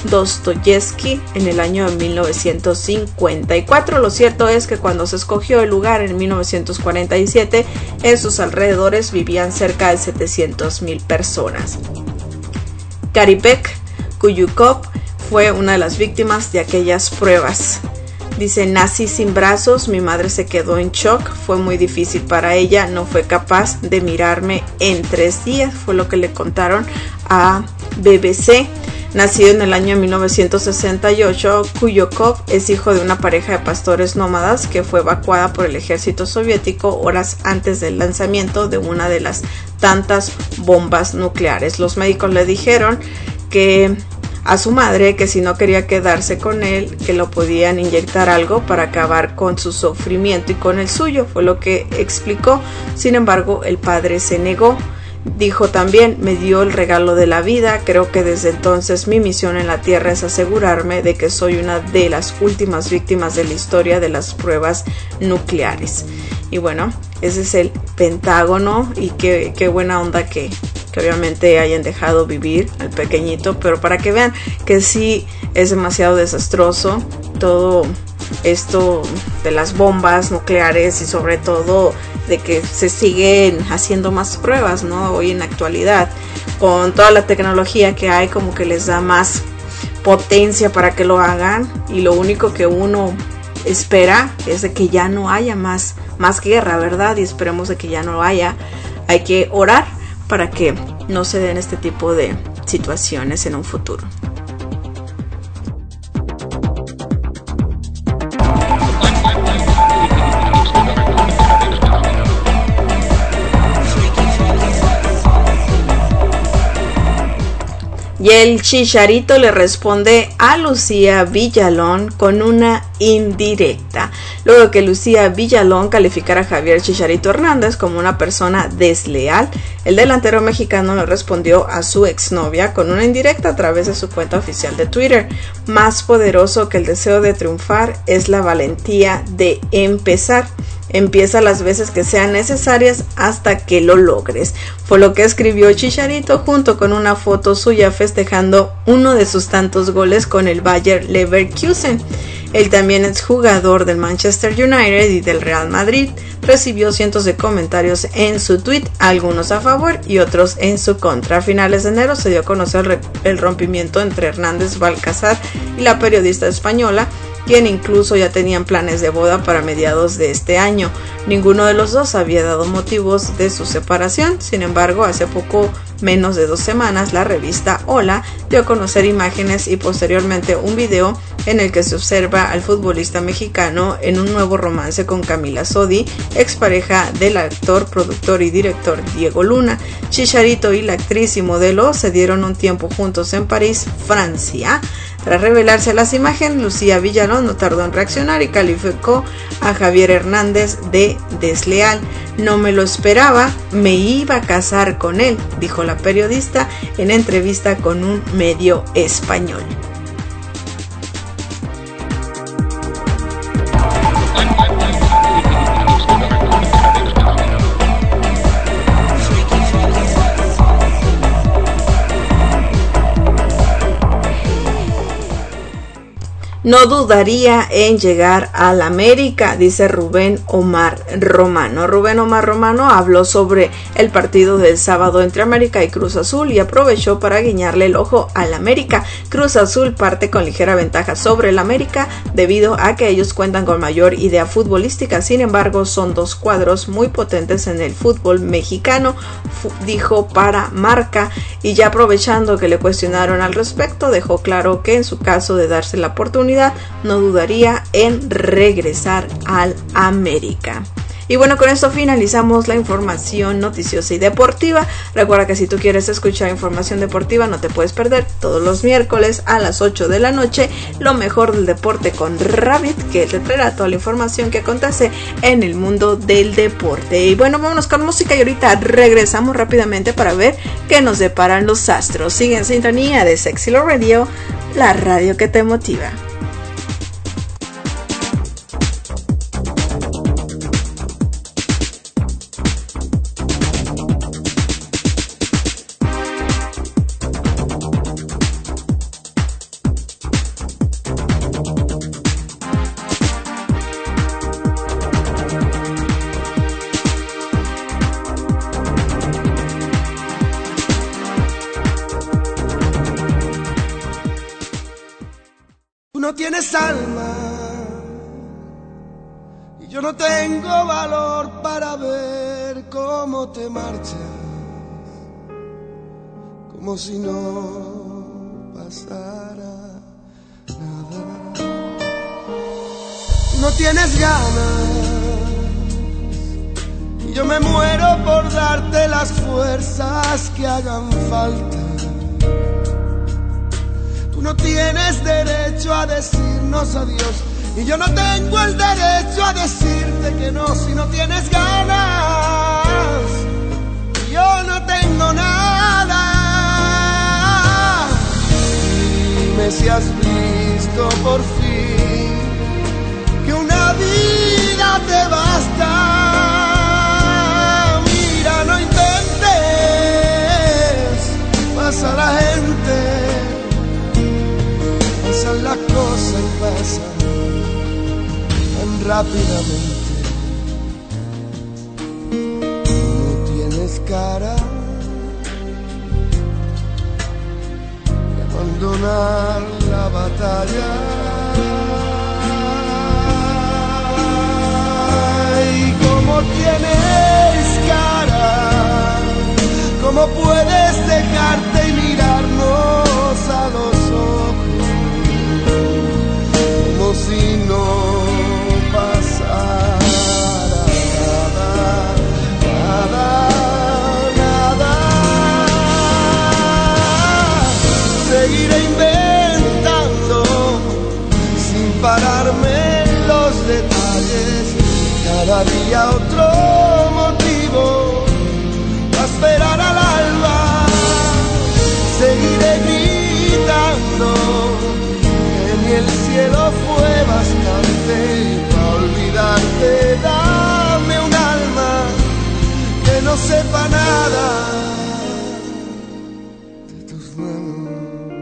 C: Dostoyevsky en el año de mil novecientos cincuenta y cuatro. Lo cierto es que cuando se escogió el lugar en mil novecientos cuarenta y siete, en sus alrededores vivían cerca de setecientas mil personas. Karipek Kuyukov fue una de las víctimas de aquellas pruebas. Dice: nací sin brazos, mi madre se quedó en shock, fue muy difícil para ella, no fue capaz de mirarme en tres días, fue lo que le contaron a B B C. Nacido en el año mil novecientos sesenta y ocho, Kuyukov es hijo de una pareja de pastores nómadas que fue evacuada por el ejército soviético horas antes del lanzamiento de una de las tantas bombas nucleares. Los médicos le dijeron que a su madre que si no quería quedarse con él, que lo podían inyectar algo para acabar con su sufrimiento y con el suyo, fue lo que explicó. Sin embargo, el padre se negó. Dijo también: me dio el regalo de la vida, creo que desde entonces mi misión en la tierra es asegurarme de que soy una de las últimas víctimas de la historia de las pruebas nucleares. Y bueno, ese es el Pentágono, y qué, qué buena onda que, que obviamente hayan dejado vivir al pequeñito, pero para que vean que sí es demasiado desastroso todo esto de las bombas nucleares, y sobre todo de que se siguen haciendo más pruebas, ¿no? Hoy en la actualidad, con toda la tecnología que hay, como que les da más potencia para que lo hagan, y lo único que uno espera es de que ya no haya más, más guerra, ¿verdad? Y esperemos de que ya no haya. Hay que orar para que no se den este tipo de situaciones en un futuro. Y el Chicharito le responde a Lucía Villalón con una indirecta, luego que Lucía Villalón calificara a Javier Chicharito Hernández como una persona desleal. El delantero mexicano le respondió a su exnovia con una indirecta a través de su cuenta oficial de Twitter. Más poderoso que el deseo de triunfar es la valentía de empezar. Empieza las veces que sean necesarias hasta que lo logres. Fue lo que escribió Chicharito junto con una foto suya festejando uno de sus tantos goles con el Bayer Leverkusen. Él también es jugador del Manchester United y del Real Madrid. Recibió cientos de comentarios en su tweet, algunos a favor y otros en su contra. A finales de enero se dio a conocer el rompimiento entre Hernández Balcázar y la periodista española, quien incluso ya tenían planes de boda para mediados de este año. Ninguno de los dos había dado motivos de su separación. Sin embargo, hace poco menos de dos semanas, la revista Hola dio a conocer imágenes y posteriormente un video en el que se observa al futbolista mexicano en un nuevo romance con Camila Sodi, expareja del actor, productor y director Diego Luna. Chicharito y la actriz y modelo se dieron un tiempo juntos en París, Francia. Tras revelarse las imágenes, Lucía Villalón no tardó en reaccionar y calificó a Javier Hernández de desleal. No me lo esperaba, me iba a casar con él, dijo la periodista en entrevista con un medio español. No dudaría en llegar al América, dice Rubén Omar Romano. Rubén Omar Romano habló sobre el partido del sábado entre América y Cruz Azul y aprovechó para guiñarle el ojo al América. Cruz Azul parte con ligera ventaja sobre el América debido a que ellos cuentan con mayor idea futbolística. Sin embargo, son dos cuadros muy potentes en el fútbol mexicano, dijo para Marca, y ya aprovechando que le cuestionaron al respecto, dejó claro que en su caso de darse la oportunidad no dudaría en regresar al América. Y bueno, con esto finalizamos la información noticiosa y deportiva. Recuerda que si tú quieres escuchar información deportiva, no te puedes perder todos los miércoles a las ocho de la noche lo mejor del deporte con Rabbit, que te traerá toda la información que acontece en el mundo del deporte. Y bueno, vámonos con música y ahorita regresamos rápidamente para ver qué nos deparan los astros. Sigue en sintonía de Sexy Love Radio, la radio que te motiva.
I: tienes alma y yo no tengo valor para ver cómo te marchas, como si no pasara nada. No tienes ganas y yo me muero por darte las fuerzas que hagan falta. Tú no tienes derecho a decirnos adiós y yo no tengo el derecho a decirte que no. Si no tienes ganas, yo no tengo nada. Dime si has visto por fin que una vida te basta. Mira, no intentes, pasa la gente, pasan las cosas y pasan tan rápidamente. No tienes cara de abandonar la batalla. Y como tienes cara, ¿cómo puedes dejarte y mirarnos a los ojos como si no pasara nada, nada, nada? Seguiré inventando sin pararme en los detalles, cada día otro motivo para esperar al alba. Seguiré gritando que ni el cielo fue bastante para olvidarte. Dame un alma que no sepa nada de tus manos.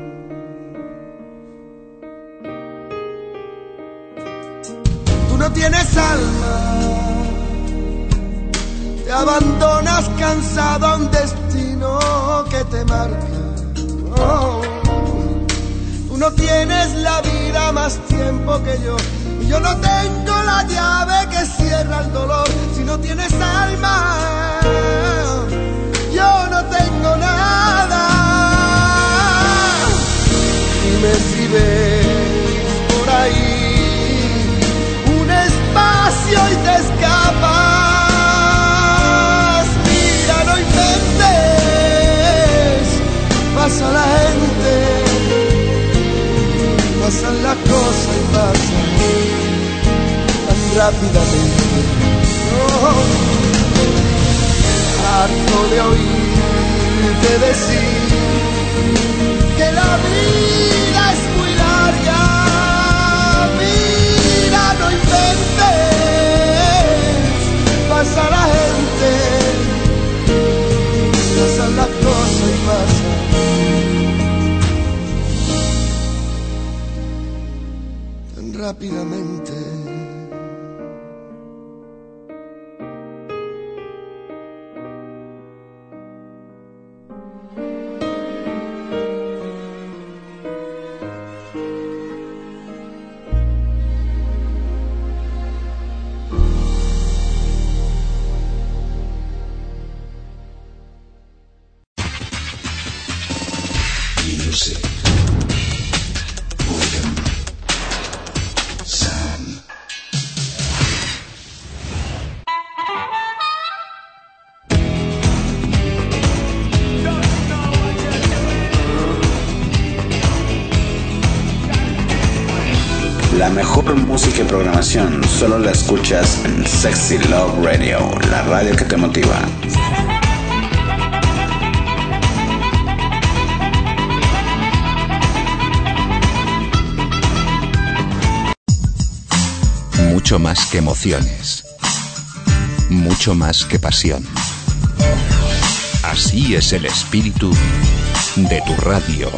I: Tú no tienes alma, te abandonas cansado a un destino que te marca. Oh, tú no tienes la vida más tiempo que yo y yo no tengo la llave que cierra el dolor. Si no tienes alma, yo no tengo nada. Dime si ves por ahí un espacio y te escapas. Mira, no intentes, pasa la gente, pasan las cosas y pasan tan rápidamente. Oh, harto de oírte decir que la vida es muy larga. Mira, no inventes, pasa la gente, pasan las cosas y pasan tan rápidamente.
B: La mejor música y programación solo la escuchas en Sexy Love Radio, la radio que te motiva.
D: Mucho más que emociones, mucho más que pasión. Así es el espíritu de tu radio.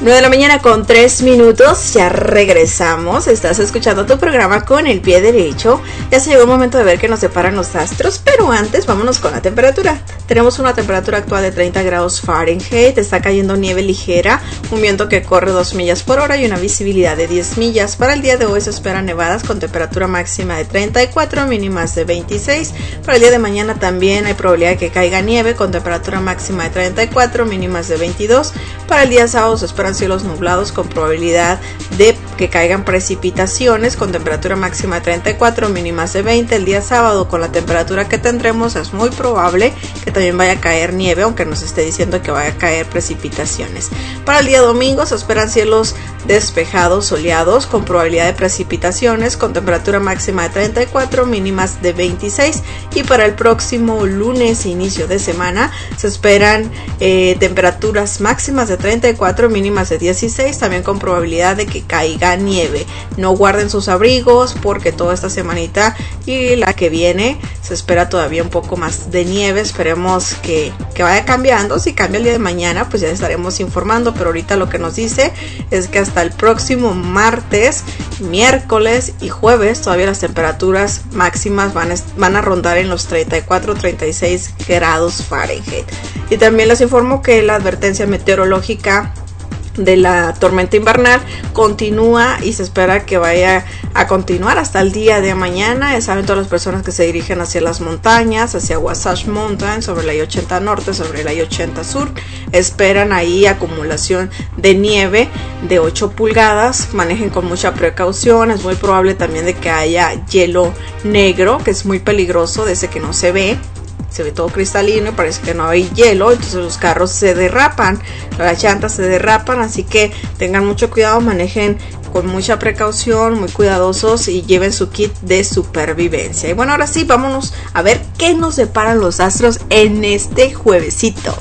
C: nueve de la mañana con tres minutos, ya regresamos. Estás escuchando tu programa Con el Pie Derecho. Ya se llegó el momento de ver qué nos separan los astros, pero antes vámonos con la temperatura. Tenemos una temperatura actual de treinta grados Fahrenheit, está cayendo nieve ligera, un viento que corre dos millas por hora y una visibilidad de diez millas. Para el día de hoy se esperan nevadas con temperatura máxima de treinta y cuatro, mínimas de veintiséis. Para el día de mañana también hay probabilidad de que caiga nieve con temperatura máxima de treinta y cuatro, mínimas de veintidós. Para el día sábado se esperan cielos nublados con probabilidad de que caigan precipitaciones con temperatura máxima de treinta y cuatro, mínimas de veinte. El día sábado, con la temperatura que tendremos, es muy probable que también vaya a caer nieve, aunque nos esté diciendo que vaya a caer precipitaciones. Para el día domingo se esperan cielos despejados, soleados, con probabilidad de precipitaciones con temperatura máxima de treinta y cuatro, mínimas de veintiséis. Y para el próximo lunes, inicio de semana, se esperan eh, temperaturas máximas de treinta y cuatro, mínimas de dieciséis, también con probabilidad de que caiga nieve. No guarden sus abrigos porque toda esta semanita y la que viene se espera todavía un poco más de nieve. Esperemos que, que vaya cambiando. Si cambia el día de mañana, pues ya estaremos informando, pero ahorita lo que nos dice es que hasta el próximo martes, miércoles y jueves todavía las temperaturas máximas van a, van a rondar en los treinta y cuatro, treinta y seis grados Fahrenheit. Y también les informo que la advertencia meteorológica de la tormenta invernal continúa y se espera que vaya a continuar hasta el día de mañana. Ya saben, todas las personas que se dirigen hacia las montañas, hacia Wasatch Mountain, sobre la I ochenta norte, sobre la I ochenta sur, esperan ahí acumulación de nieve de ocho pulgadas. Manejen con mucha precaución, es muy probable también de que haya hielo negro, que es muy peligroso, desde que no se ve. Se ve todo cristalino y parece que no hay hielo, entonces los carros se derrapan, las llantas se derrapan, así que tengan mucho cuidado, manejen con mucha precaución, muy cuidadosos y lleven su kit de supervivencia. Y bueno, ahora sí, vámonos a ver qué nos deparan los astros en este juevesito.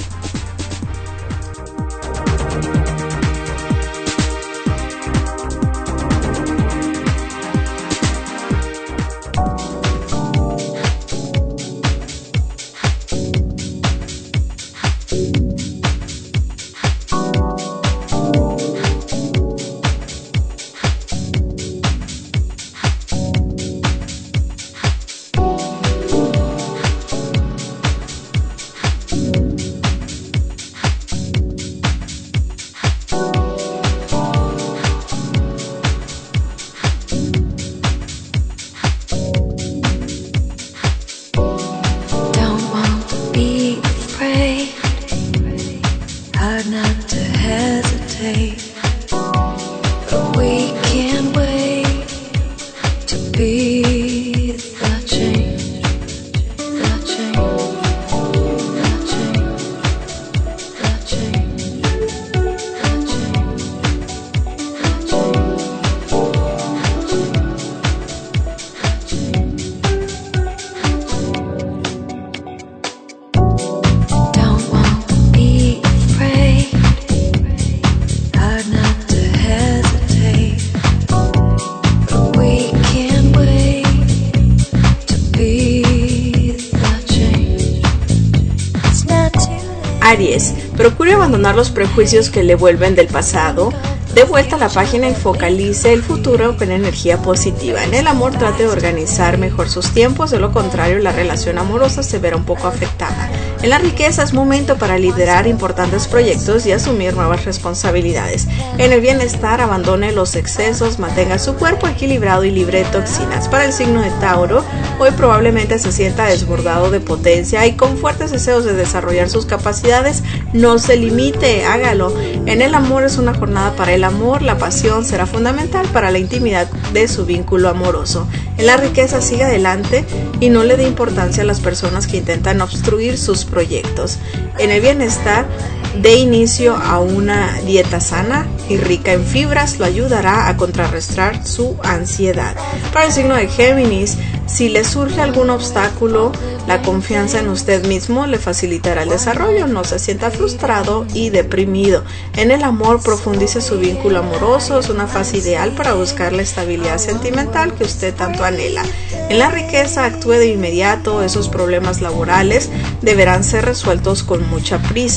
C: Aries, procure abandonar los prejuicios que le vuelven del pasado. De vuelta a la página y focalice el futuro con energía positiva. En el amor trate de organizar mejor sus tiempos, de lo contrario la relación amorosa se verá un poco afectada. En la riqueza es momento para liderar importantes proyectos y asumir nuevas responsabilidades. En el bienestar abandone los excesos, mantenga su cuerpo equilibrado y libre de toxinas. Para el signo de Tauro, hoy probablemente se sienta desbordado de potencia y con fuertes deseos de desarrollar sus capacidades. No se limite, hágalo. En el amor es una jornada para el amor, la pasión será fundamental para la intimidad de su vínculo amoroso. En la riqueza siga adelante y no le dé importancia a las personas que intentan obstruir sus proyectos. En el bienestar, dé inicio a una dieta sana y rica en fibras, lo ayudará a contrarrestar su ansiedad. Para el signo de Géminis, si le surge algún obstáculo, la confianza en usted mismo le facilitará el desarrollo, no se sienta frustrado y deprimido. En el amor, profundice su vínculo amoroso, es una fase ideal para buscar la estabilidad sentimental que usted tanto anhela. En la riqueza, actúe de inmediato, esos problemas laborales deberán ser resueltos con mucha prisa.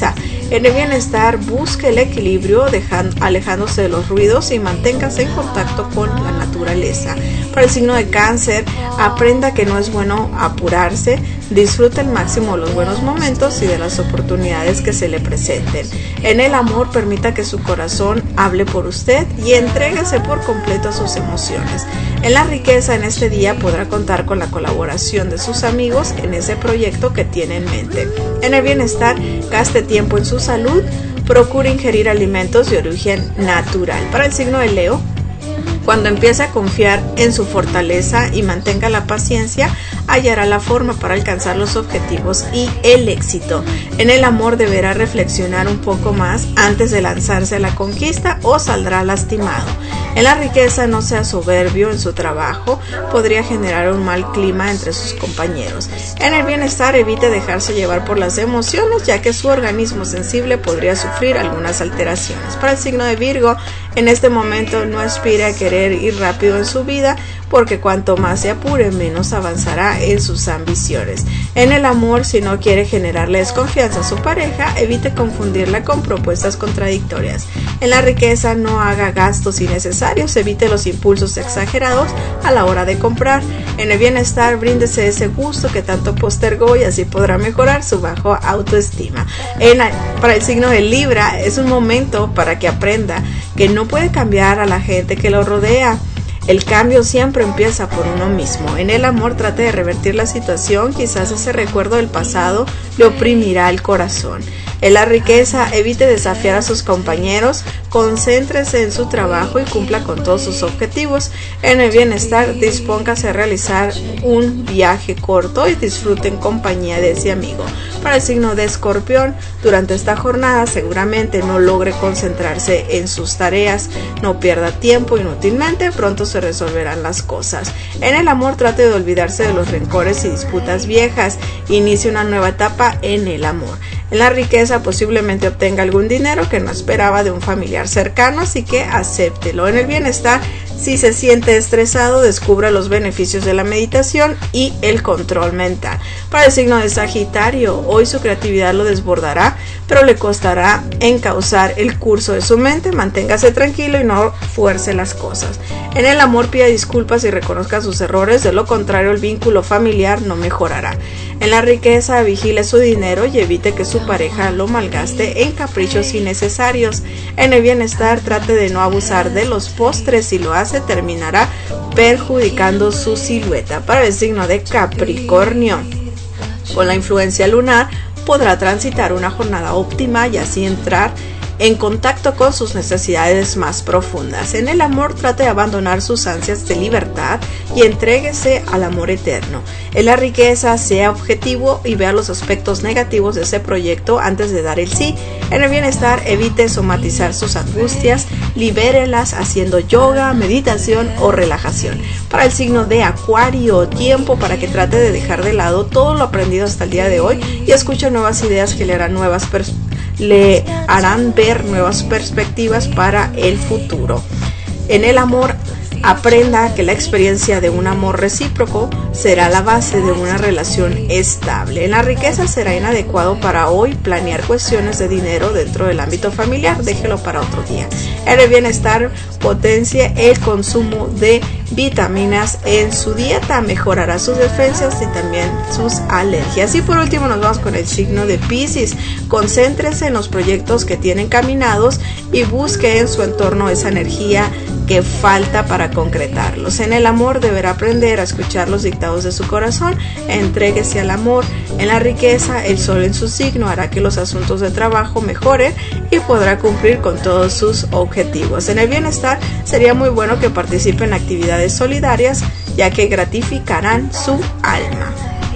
C: En el bienestar, busque el equilibrio dejando, alejándose de los ruidos y manténgase en contacto con la naturaleza. Para el signo de Cáncer, aprenda que no es bueno apurarse, disfrute al máximo los buenos momentos y de las oportunidades que se le presenten. En el amor, permita que su corazón hable por usted y entréguese por completo a sus emociones. En la riqueza, en este día podrá contar con la colaboración de sus amigos en ese proyecto que tiene en mente. En el bienestar, gaste tiempo en su salud, procure ingerir alimentos de origen natural. Para el signo de Leo, cuando empiece a confiar en su fortaleza y mantenga la paciencia, hallará la forma para alcanzar los objetivos y el éxito. En el amor deberá reflexionar un poco más antes de lanzarse a la conquista o saldrá lastimado. En la riqueza, no sea soberbio en su trabajo, podría generar un mal clima entre sus compañeros. En el bienestar, evite dejarse llevar por las emociones, ya que su organismo sensible podría sufrir algunas alteraciones. Para el signo de Virgo, en este momento no aspire a querer ir rápido en su vida, porque cuanto más se apure, menos avanzará en sus ambiciones. En el amor, si no quiere generarle desconfianza a su pareja, evite confundirla con propuestas contradictorias. En la riqueza, no haga gastos innecesarios, evite los impulsos exagerados a la hora de comprar. En el bienestar, bríndese ese gusto que tanto postergó y así podrá mejorar su baja autoestima. En, para el signo de Libra, es un momento para que aprenda que no puede cambiar a la gente que lo rodea. El cambio siempre empieza por uno mismo. En el amor, trate de revertir la situación, quizás ese recuerdo del pasado le oprimirá el corazón. En la riqueza, evite desafiar a sus compañeros, concéntrese en su trabajo y cumpla con todos sus objetivos. En el bienestar, dispóngase a realizar un viaje corto y disfrute en compañía de ese amigo. Para el signo de Escorpión, durante esta jornada seguramente no logre concentrarse en sus tareas, no pierda tiempo inútilmente, pronto se resolverán las cosas. En el amor, trate de olvidarse de los rencores y disputas viejas, inicie una nueva etapa en el amor. En la riqueza, posiblemente obtenga algún dinero que no esperaba de un familiar cercano, así que acéptelo. En el bienestar, si se siente estresado, descubra los beneficios de la meditación y el control mental. Para el signo de Sagitario, hoy su creatividad lo desbordará, pero le costará encauzar el curso de su mente. Manténgase tranquilo y no fuerce las cosas. En el amor, pida disculpas y reconozca sus errores, de lo contrario el vínculo familiar no mejorará. En la riqueza, vigile su dinero y evite que su pareja lo malgaste en caprichos innecesarios. En el bienestar, trate de no abusar de los postres, si lo hace terminará perjudicando su silueta. Para el signo de Capricornio, con la influencia lunar, podrá transitar una jornada óptima y así entrar en contacto con sus necesidades más profundas. En el amor, trate de abandonar sus ansias de libertad y entréguese al amor eterno. En la riqueza, sea objetivo y vea los aspectos negativos de ese proyecto antes de dar el sí. En el bienestar, evite somatizar sus angustias, libérelas haciendo yoga, meditación o relajación. Para el signo de Acuario, tiempo para que trate de dejar de lado todo lo aprendido hasta el día de hoy y escuche nuevas ideas que le harán nuevas perspectivas le harán ver nuevas perspectivas para el futuro. En el amor, aprenda que la experiencia de un amor recíproco será la base de una relación estable. En la riqueza, será inadecuado para hoy planear cuestiones de dinero dentro del ámbito familiar, déjelo para otro día. En el bienestar, potencie el consumo de vitaminas en su dieta, mejorará sus defensas y también sus alergias. Y por último nos vamos con el signo de Piscis. Concéntrese en los proyectos que tienen caminados y busque en su entorno esa energía que falta para concretarlos. En el amor, deberá aprender a escuchar los dictados de su corazón, entréguese al amor. En la riqueza, el sol en su signo hará que los asuntos de trabajo mejoren y podrá cumplir con todos sus objetivos. En el bienestar, sería muy bueno que participe en actividades solidarias, ya que gratificarán su alma.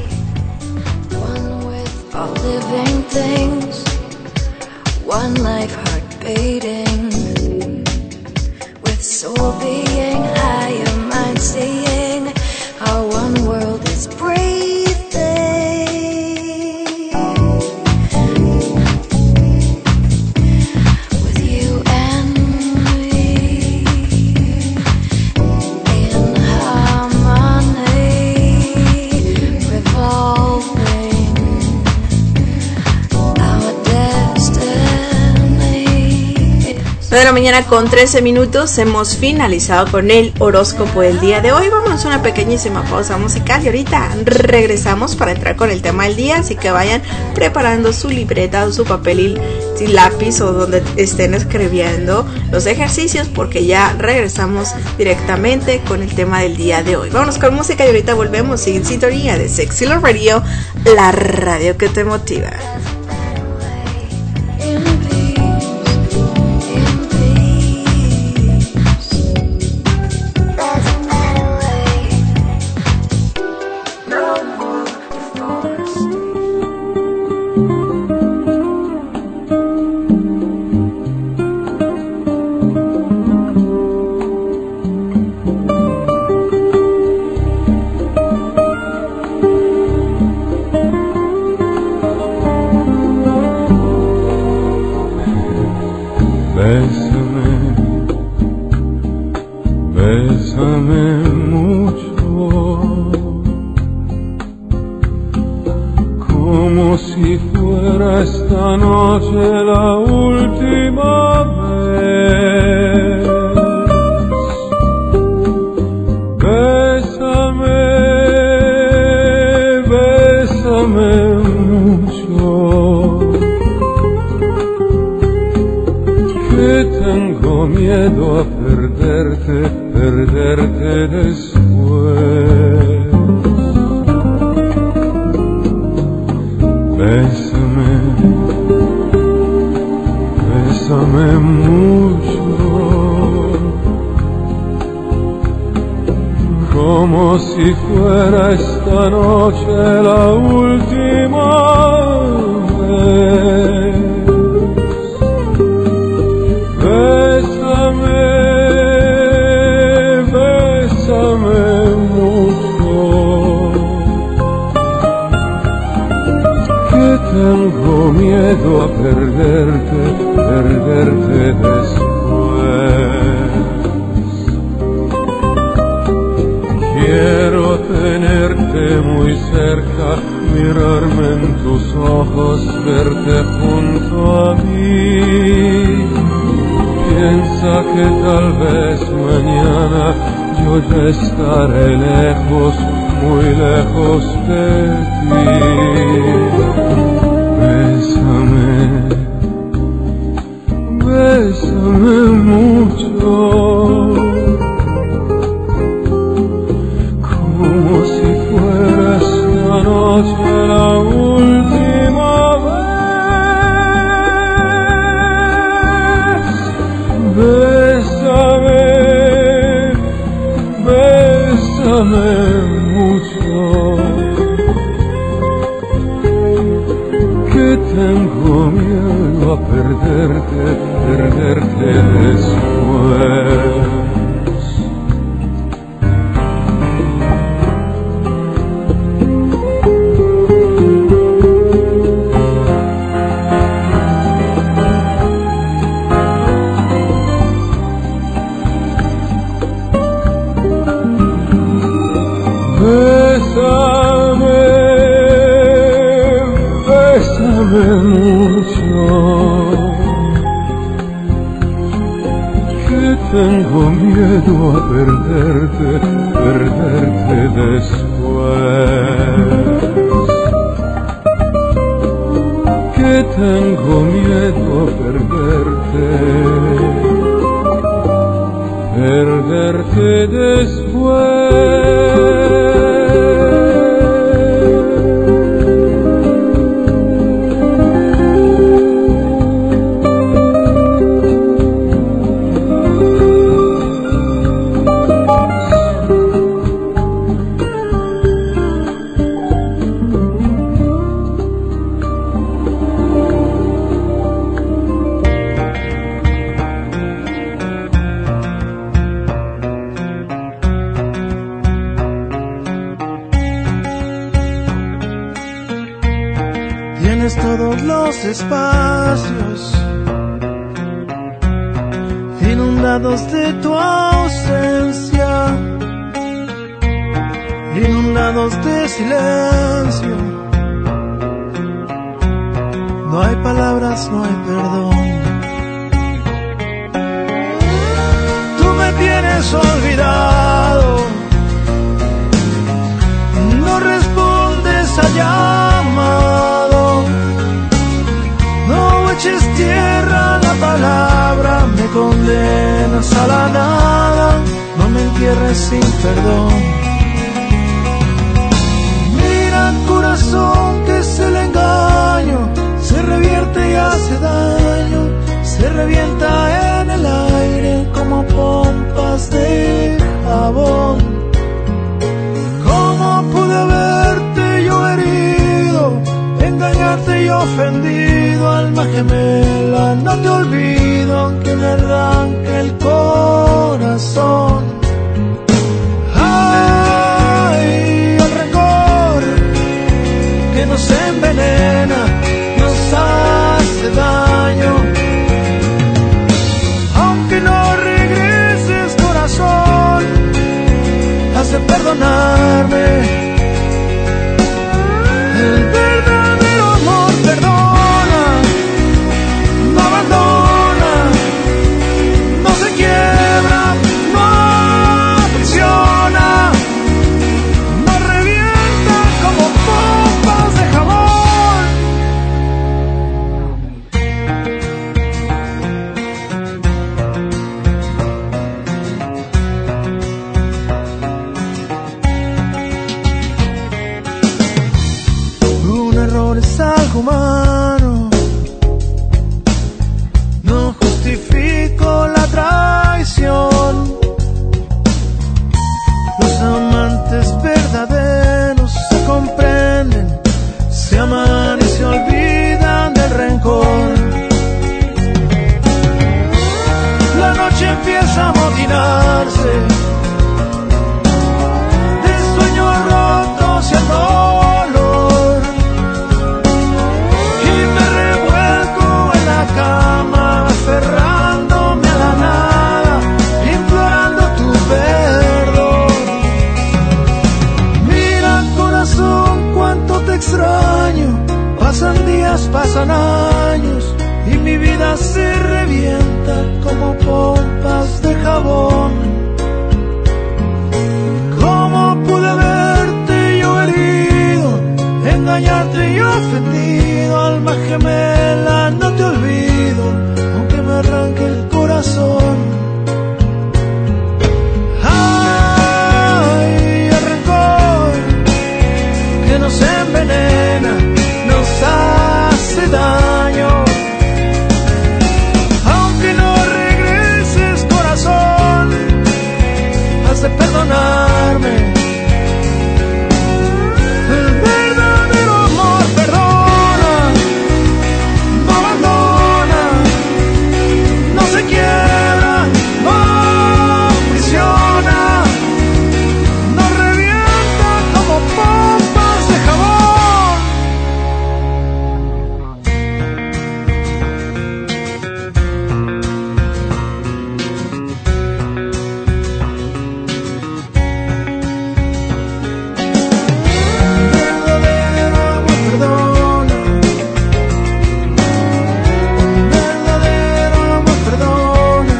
J: Soul being higher, mind seeing, our one world is breathing. With you and me in harmony, revolving our destiny.
C: nueve de la mañana con trece minutos, hemos finalizado con el horóscopo del día de hoy. Vámonos a una pequeñísima pausa musical y ahorita regresamos para entrar con el tema del día, así que vayan preparando su libreta o su papel y lápiz o donde estén escribiendo los ejercicios, porque ya regresamos directamente con el tema del día de hoy. Vámonos con música y ahorita volvemos en sintonía de Sexy Love Radio, la radio que te motiva.
E: condenas a la nada, no me entierres sin perdón. Mira, corazón, que es el engaño, se revierte y hace daño, se revienta en el aire como pompas de jabón. ¿Cómo pude haberte yo herido, engañarte y ofendido? Alma gemela, no te olvido, aunque me arranque el corazón. Ay, el rencor que nos envenena, nos hace daño. Aunque no regreses, corazón, has de perdonarme. El verdadero amor perdona, no abandona, no se quiebra, no aprisiona, no revienta como pompas de jabón. Un error es algo humano, no justifico la traición. Los amantes verdaderos se comprenden, se aman y se olvidan del rencor. La noche empieza a amotinarse de sueños rotos y el dolor, y me revuelco en la cama aferrándome a la nada, implorando tu perdón. Mira, corazón, cuánto te extraño, pasan días, pasan años, y mi vida se revienta como pompas de jabón. ¿Cómo pude verte yo herido, engañarte y ofendido? Alma gemela, no te olvido, aunque me arranque el corazón. Ay, el rencor que nos envenena, nos hace daño. Aunque no regreses, corazón, has de perdonarme. El verdadero amor perdona, no abandona, no se quiebra, no aprisiona, no revienta como pompas de jabón. Verdadero amor perdona, verdadero amor perdona.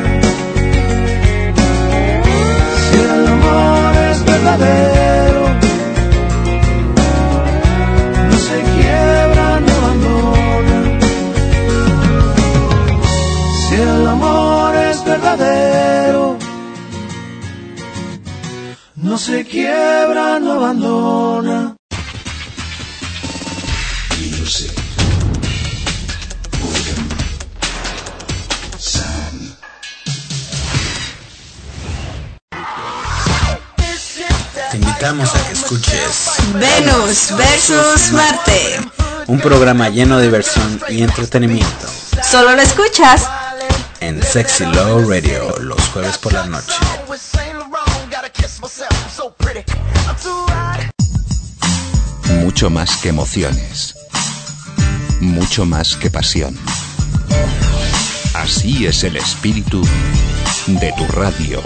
E: Si el amor es verdadero, no se quiebra, no abandona. Si el amor es verdadero, no se quiebra, no abandona.
B: Music. Rhythm. Sound. Te invitamos a que escuches
C: Venus versus Marte.
B: un programa lleno de diversión y entretenimiento
C: Solo lo escuchas
B: en Sexy Low Radio los jueves por la noche.
D: Mucho más que emociones. Mucho más que pasión. Así es el espíritu de tu radio.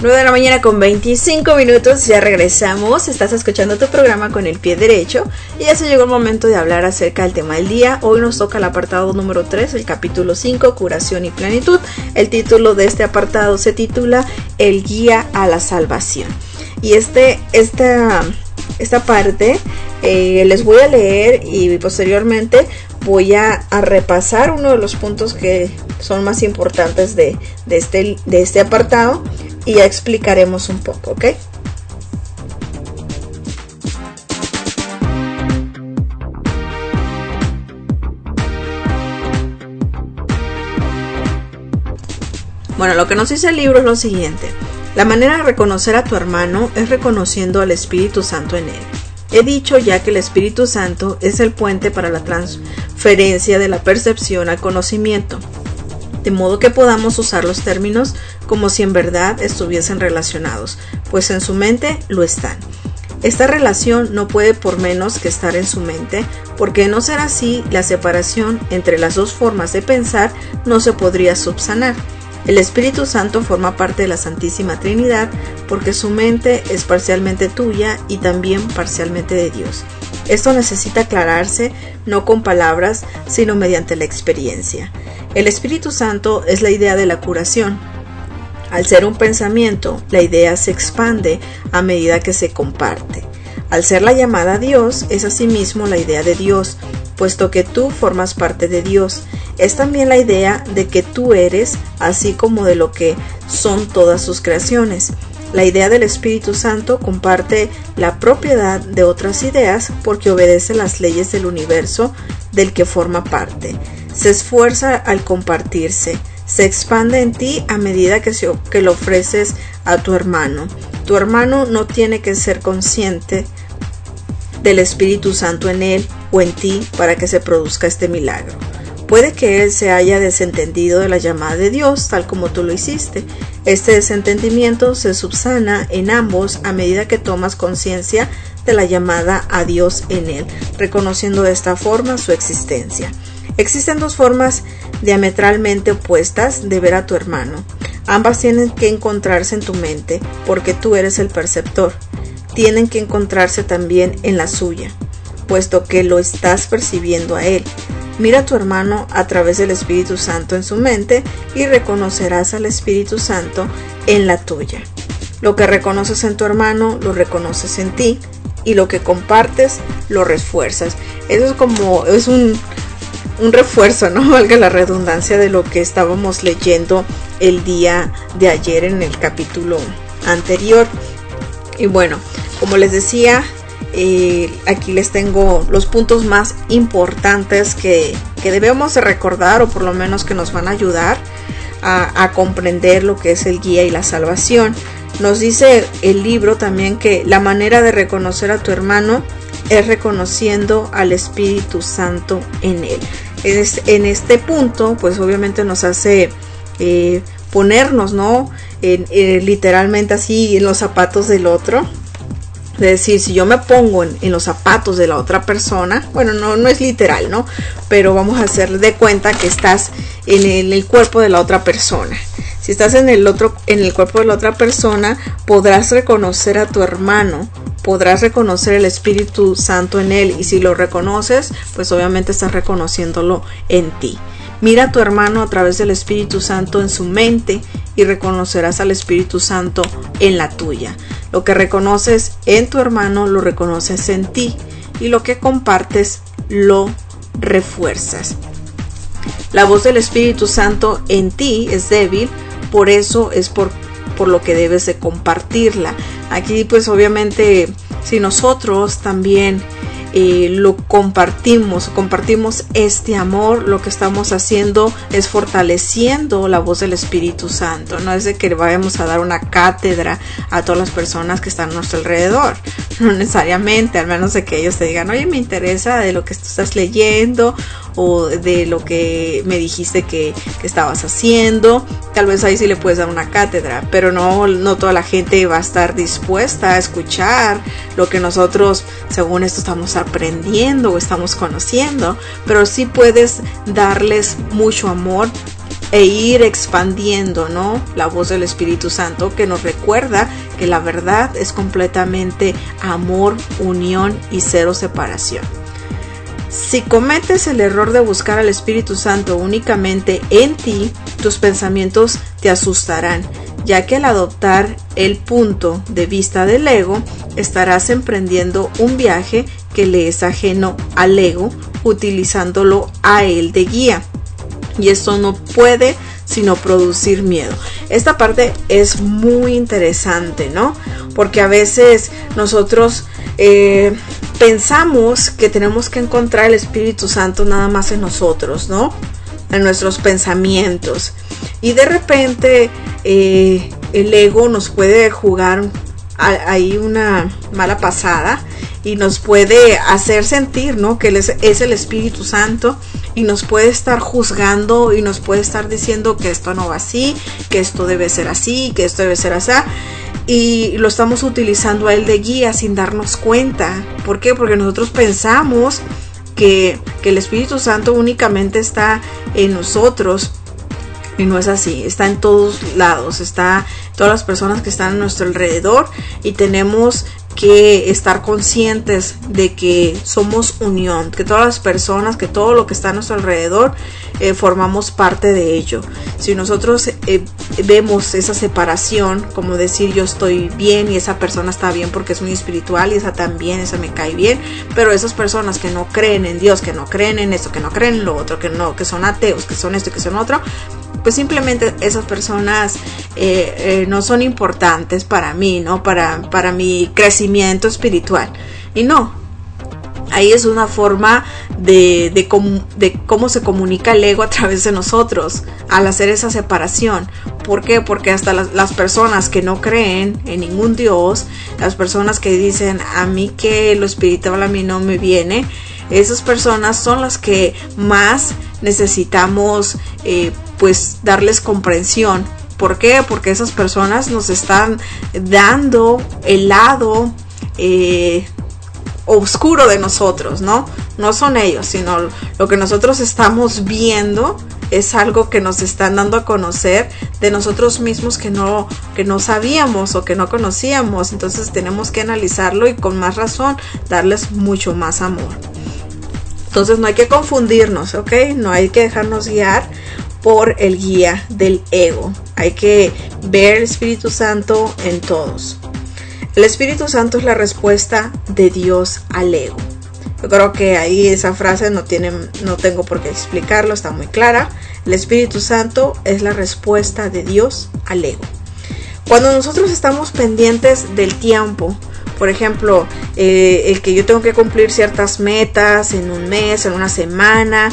C: nueve de la mañana con veinticinco minutos, ya regresamos. Estás escuchando tu programa Con el Pie Derecho y ya se llegó el momento de hablar acerca del tema del día. Hoy nos toca el apartado número tres, el capítulo cinco, Curación y Plenitud. El título de este apartado se titula El Guía a la Salvación. Y este, esta, esta parte eh, les voy a leer y posteriormente voy a, a repasar uno de los puntos que son más importantes de, de, este, de este apartado. Y ya explicaremos un poco, ¿ok? Bueno, lo que nos dice el libro es lo siguiente. La manera de reconocer a tu hermano es reconociendo al Espíritu Santo en él. He dicho ya que el Espíritu Santo es el puente para la transferencia de la percepción al conocimiento, de modo que podamos usar los términos como si en verdad estuviesen relacionados, pues en su mente lo están. Esta relación no puede por menos que estar en su mente, porque no ser así, la separación entre las dos formas de pensar no se podría subsanar. El Espíritu Santo forma parte de la Santísima Trinidad, porque su mente es parcialmente tuya y también parcialmente de Dios. Esto necesita aclararse no con palabras, sino mediante la experiencia. El Espíritu Santo es la idea de la curación. Al ser un pensamiento, la idea se expande a medida que se comparte. Al ser la llamada a Dios, es asimismo la idea de Dios, puesto que tú formas parte de Dios. Es también la idea de que tú eres, así como de lo que son todas sus creaciones. La idea del Espíritu Santo comparte la propiedad de otras ideas porque obedece las leyes del universo del que forma parte. Se esfuerza al compartirse, se expande en ti a medida que, se, que lo ofreces a tu hermano. Tu hermano no tiene que ser consciente del Espíritu Santo en él o en ti para que se produzca este milagro. Puede que él se haya desentendido de la llamada de Dios tal como tú lo hiciste. Este desentendimiento se subsana en ambos a medida que tomas conciencia de la llamada a Dios en él, reconociendo de esta forma su existencia. Existen dos formas diametralmente opuestas de ver a tu hermano. Ambas tienen que encontrarse en tu mente porque tú eres el perceptor. Tienen que encontrarse también en la suya, puesto que lo estás percibiendo a él. Mira a tu hermano a través del Espíritu Santo en su mente y reconocerás al Espíritu Santo en la tuya. Lo que reconoces en tu hermano, lo reconoces en ti, y lo que compartes, lo refuerzas. Eso es como, es un, un refuerzo, ¿no? Valga la redundancia de lo que estábamos leyendo el día de ayer en el capítulo anterior. Y bueno, como les decía, Eh, aquí les tengo los puntos más importantes que, que debemos de recordar, o por lo menos que nos van a ayudar a, a comprender lo que es el guía y la salvación. Nos dice el libro también que la manera de reconocer a tu hermano es reconociendo al Espíritu Santo en él. En este, en este punto, pues obviamente nos hace eh, ponernos, ¿no? En, eh, literalmente así en los zapatos del otro. Es decir, si yo me pongo en, en los zapatos de la otra persona, bueno, no, no es literal, ¿no? Pero vamos a hacer de cuenta que estás en el, en el cuerpo de la otra persona. Si estás en el otro, en el cuerpo de la otra persona, podrás reconocer a tu hermano, podrás reconocer el Espíritu Santo en él, y si lo reconoces, pues obviamente estás reconociéndolo en ti. Mira a tu hermano a través del Espíritu Santo en su mente y reconocerás al Espíritu Santo en la tuya. Lo que reconoces en tu hermano lo reconoces en ti, y lo que compartes lo refuerzas. La voz del Espíritu Santo en ti es débil, por eso es por, por lo que debes de compartirla. Aquí pues obviamente si nosotros también Eh, lo compartimos, compartimos este amor, lo que estamos haciendo es fortaleciendo la voz del Espíritu Santo. No es de que vayamos a dar una cátedra a todas las personas que están a nuestro alrededor, no necesariamente, al menos de que ellos te digan, oye, me interesa de lo que tú estás leyendo o de lo que me dijiste que, que estabas haciendo. Tal vez ahí sí le puedes dar una cátedra, pero no, no toda la gente va a estar dispuesta a escuchar lo que nosotros, según esto, estamos aprendiendo o estamos conociendo. Pero sí puedes darles mucho amor e ir expandiendo, ¿no?, la voz del Espíritu Santo, que nos recuerda que la verdad es completamente amor, unión y cero separación. Si cometes el error de buscar al Espíritu Santo únicamente en ti, tus pensamientos te asustarán, ya que al adoptar el punto de vista del ego, estarás emprendiendo un viaje que le es ajeno al ego, utilizándolo a él de guía. Y esto no puede sino producir miedo. Esta parte es muy interesante, ¿no? Porque a veces nosotros eh, pensamos que tenemos que encontrar el Espíritu Santo nada más en nosotros, ¿no?, en nuestros pensamientos. Y de repente eh, el ego nos puede jugar ahí una mala pasada y nos puede hacer sentir, ¿no?, que él es, es el Espíritu Santo, y nos puede estar juzgando y nos puede estar diciendo que esto no va así, que esto debe ser así, que esto debe ser así, y lo estamos utilizando a él de guía sin darnos cuenta. ¿Por qué? Porque nosotros pensamos que, que el Espíritu Santo únicamente está en nosotros, y no es así. Está en todos lados, está en todas las personas que están a nuestro alrededor, y tenemos que estar conscientes de que somos unión, que todas las personas, que todo lo que está a nuestro alrededor eh, formamos parte de ello. Si nosotros eh, vemos esa separación, como decir yo estoy bien y esa persona está bien porque es muy espiritual y esa también, esa me cae bien, pero esas personas que no creen en Dios, que no creen en esto, que no creen en lo otro, que no, que son ateos, que son esto y que son otro, pues simplemente esas personas eh, eh, no son importantes para mí, ¿no? Para, para mi crecimiento espiritual. Y no, ahí es una forma de, de, com, de cómo se comunica el ego a través de nosotros al hacer esa separación. ¿Por qué? Porque hasta las, las personas que no creen en ningún Dios, las personas que dicen a mí que lo espiritual a mí no me viene, esas personas son las que más necesitamos eh, pues darles comprensión. ¿Por qué? Porque esas personas nos están dando el lado eh, oscuro de nosotros, ¿no? No son ellos, sino lo que nosotros estamos viendo es algo que nos están dando a conocer de nosotros mismos que no, que no sabíamos o que no conocíamos. Entonces tenemos que analizarlo y con más razón darles mucho más amor. Entonces no hay que confundirnos, ¿ok? No hay que dejarnos guiar por el guía del ego. Hay que ver el Espíritu Santo en todos. El Espíritu Santo es la respuesta de Dios al ego. Yo creo que ahí esa frase no tiene, no tengo por qué explicarlo, está muy clara. El Espíritu Santo es la respuesta de Dios al ego. Cuando nosotros estamos pendientes del tiempo, por ejemplo, eh, el que yo tengo que cumplir ciertas metas en un mes, en una semana,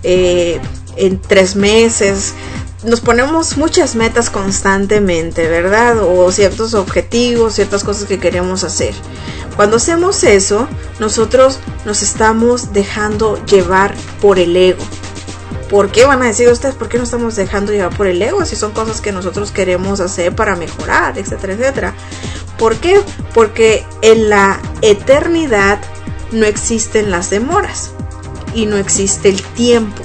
C: eh, en tres meses, nos ponemos muchas metas constantemente, ¿verdad? O ciertos objetivos, ciertas cosas que queremos hacer. Cuando hacemos eso, nosotros nos estamos dejando llevar por el ego. ¿Por qué van a decir ustedes? ¿Por qué nos estamos dejando llevar por el ego? Si son cosas que nosotros queremos hacer para mejorar, etcétera, etcétera. ¿Por qué? Porque en la eternidad no existen las demoras y no existe el tiempo.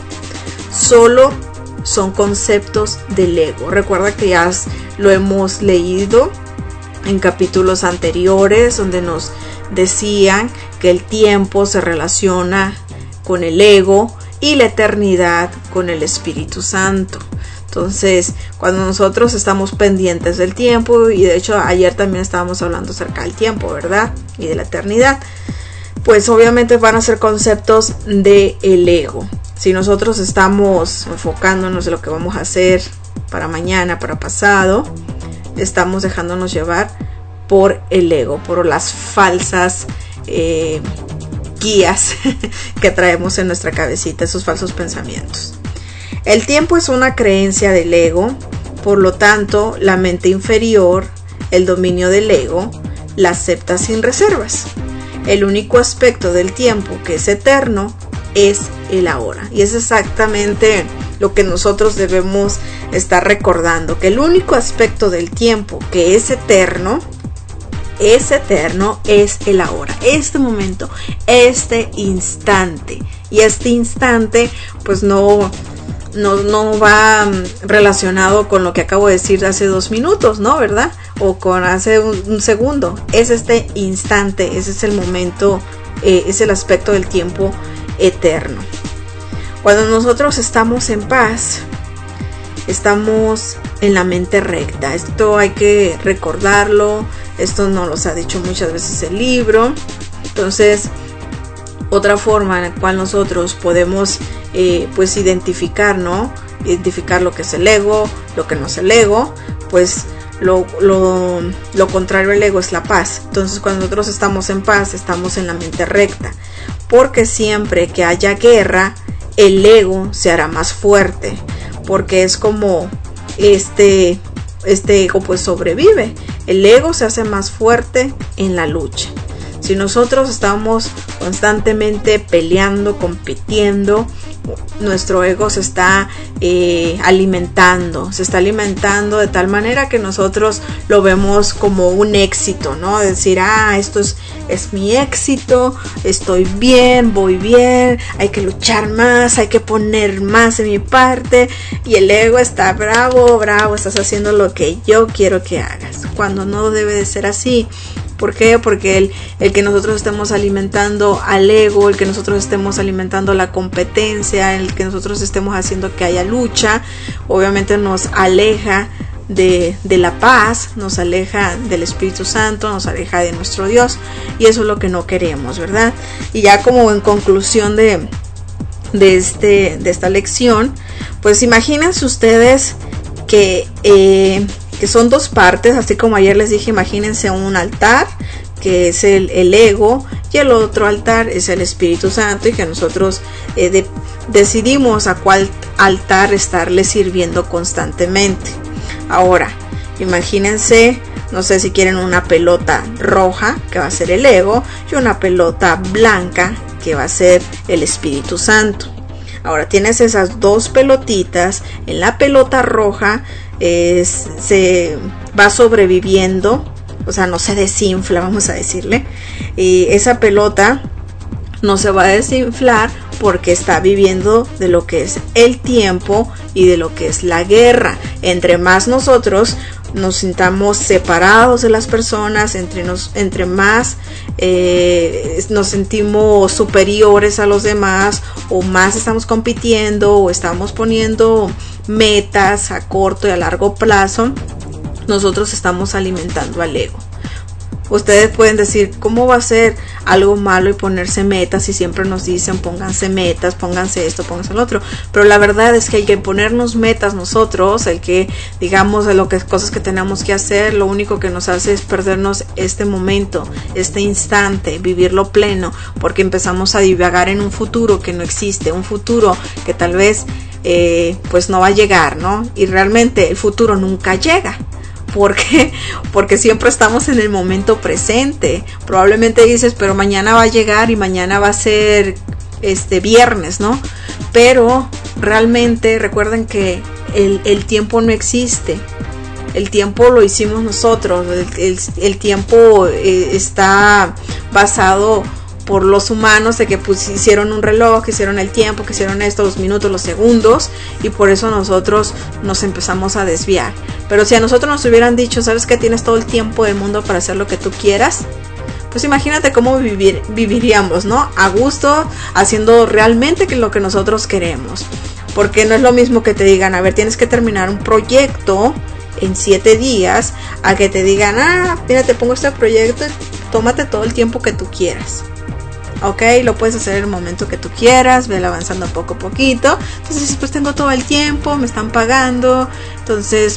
C: Solo son conceptos del ego. Recuerda que ya lo hemos leído en capítulos anteriores donde nos decían que el tiempo se relaciona con el ego y la eternidad con el Espíritu Santo. Entonces, cuando nosotros estamos pendientes del tiempo, y de hecho ayer también estábamos hablando acerca del tiempo, ¿verdad? Y de la eternidad, pues obviamente van a ser conceptos del ego. Si nosotros estamos enfocándonos en lo que vamos a hacer para mañana, para pasado, estamos dejándonos llevar por el ego, por las falsas eh, guías que traemos en nuestra cabecita, esos falsos pensamientos. El tiempo es una creencia del ego, por lo tanto, la mente inferior, el dominio del ego, la acepta sin reservas. El único aspecto del tiempo que es eterno es el ahora. Y es exactamente lo que nosotros debemos estar recordando, que el único aspecto del tiempo que es eterno, es eterno, es el ahora, este momento, este instante. Y este instante, pues no, no, no va relacionado con lo que acabo de decir hace dos minutos, ¿no? ¿Verdad? O con hace un, un segundo. Es este instante, ese es el momento, eh, es el aspecto del tiempo eterno. Cuando nosotros estamos en paz, estamos en la mente recta. Esto hay que recordarlo. Esto nos lo ha dicho muchas veces el libro. Entonces, otra forma en la cual nosotros podemos eh, pues identificar, ¿no? Identificar lo que es el ego, lo que no es el ego, pues lo, lo, lo contrario al ego es la paz. Entonces, cuando nosotros estamos en paz, estamos en la mente recta. Porque siempre que haya guerra, el ego se hará más fuerte. Porque es como este, este ego pues sobrevive. El ego se hace más fuerte en la lucha. Si nosotros estamos constantemente peleando, compitiendo, nuestro ego se está eh, alimentando, se está alimentando de tal manera que nosotros lo vemos como un éxito, ¿no? Decir, ah, esto es, es mi éxito, estoy bien, voy bien, hay que luchar más, hay que poner más de mi parte, y el ego está bravo, bravo, estás haciendo lo que yo quiero que hagas, cuando no debe de ser así. ¿Por qué? Porque el, el que nosotros estemos alimentando al ego, el que nosotros estemos alimentando la competencia, el que nosotros estemos haciendo que haya lucha, obviamente nos aleja de, de la paz, nos aleja del Espíritu Santo, nos aleja de nuestro Dios, y eso es lo que no queremos, ¿verdad? Y ya como en conclusión de, de, este, de esta lección, pues imagínense ustedes que... Eh, que son dos partes, así como ayer les dije, imagínense un altar que es el, el ego, y el otro altar es el Espíritu Santo, y que nosotros eh, de, decidimos a cuál altar estarle sirviendo constantemente. Ahora, imagínense, no sé si quieren una pelota roja, que va a ser el ego, y una pelota blanca, que va a ser el Espíritu Santo. Ahora tienes esas dos pelotitas. En la pelota roja eh, se va sobreviviendo, o sea, no se desinfla, vamos a decirle. Y esa pelota no se va a desinflar porque está viviendo de lo que es el tiempo y de lo que es la guerra. Entre más nosotros nos sintamos separados de las personas, entre, nos, entre más eh, nos sentimos superiores a los demás, o más estamos compitiendo, o estamos poniendo metas a corto y a largo plazo, nosotros estamos alimentando al ego. Ustedes pueden decir, ¿cómo va a ser algo malo y ponerse metas? Y siempre nos dicen, pónganse metas, pónganse esto, pónganse lo otro. Pero la verdad es que hay que ponernos metas nosotros, el que digamos de lo que cosas que tenemos que hacer, lo único que nos hace es perdernos este momento, este instante, vivirlo pleno, porque empezamos a divagar en un futuro que no existe, un futuro que tal vez eh, pues no va a llegar, ¿no? Y realmente el futuro nunca llega. ¿Por qué? Porque siempre estamos en el momento presente. Probablemente dices, pero mañana va a llegar y mañana va a ser este viernes, ¿no? Pero realmente recuerden que el, el tiempo no existe. El tiempo lo hicimos nosotros. El, el, el tiempo eh, está basado por los humanos, de que pues hicieron un reloj, que hicieron el tiempo, que hicieron esto, los minutos, los segundos, y por eso nosotros nos empezamos a desviar. Pero si a nosotros nos hubieran dicho, sabes que tienes todo el tiempo del mundo para hacer lo que tú quieras, pues imagínate cómo vivir, viviríamos, ¿no? A gusto, haciendo realmente lo que nosotros queremos. Porque no es lo mismo que te digan, a ver, tienes que terminar un proyecto en siete días, a que te digan, ah, mira, te pongo este proyecto, tómate todo el tiempo que tú quieras. Ok, lo puedes hacer en el momento que tú quieras, vela avanzando poco a poquito. Entonces, pues tengo todo el tiempo, me están pagando, entonces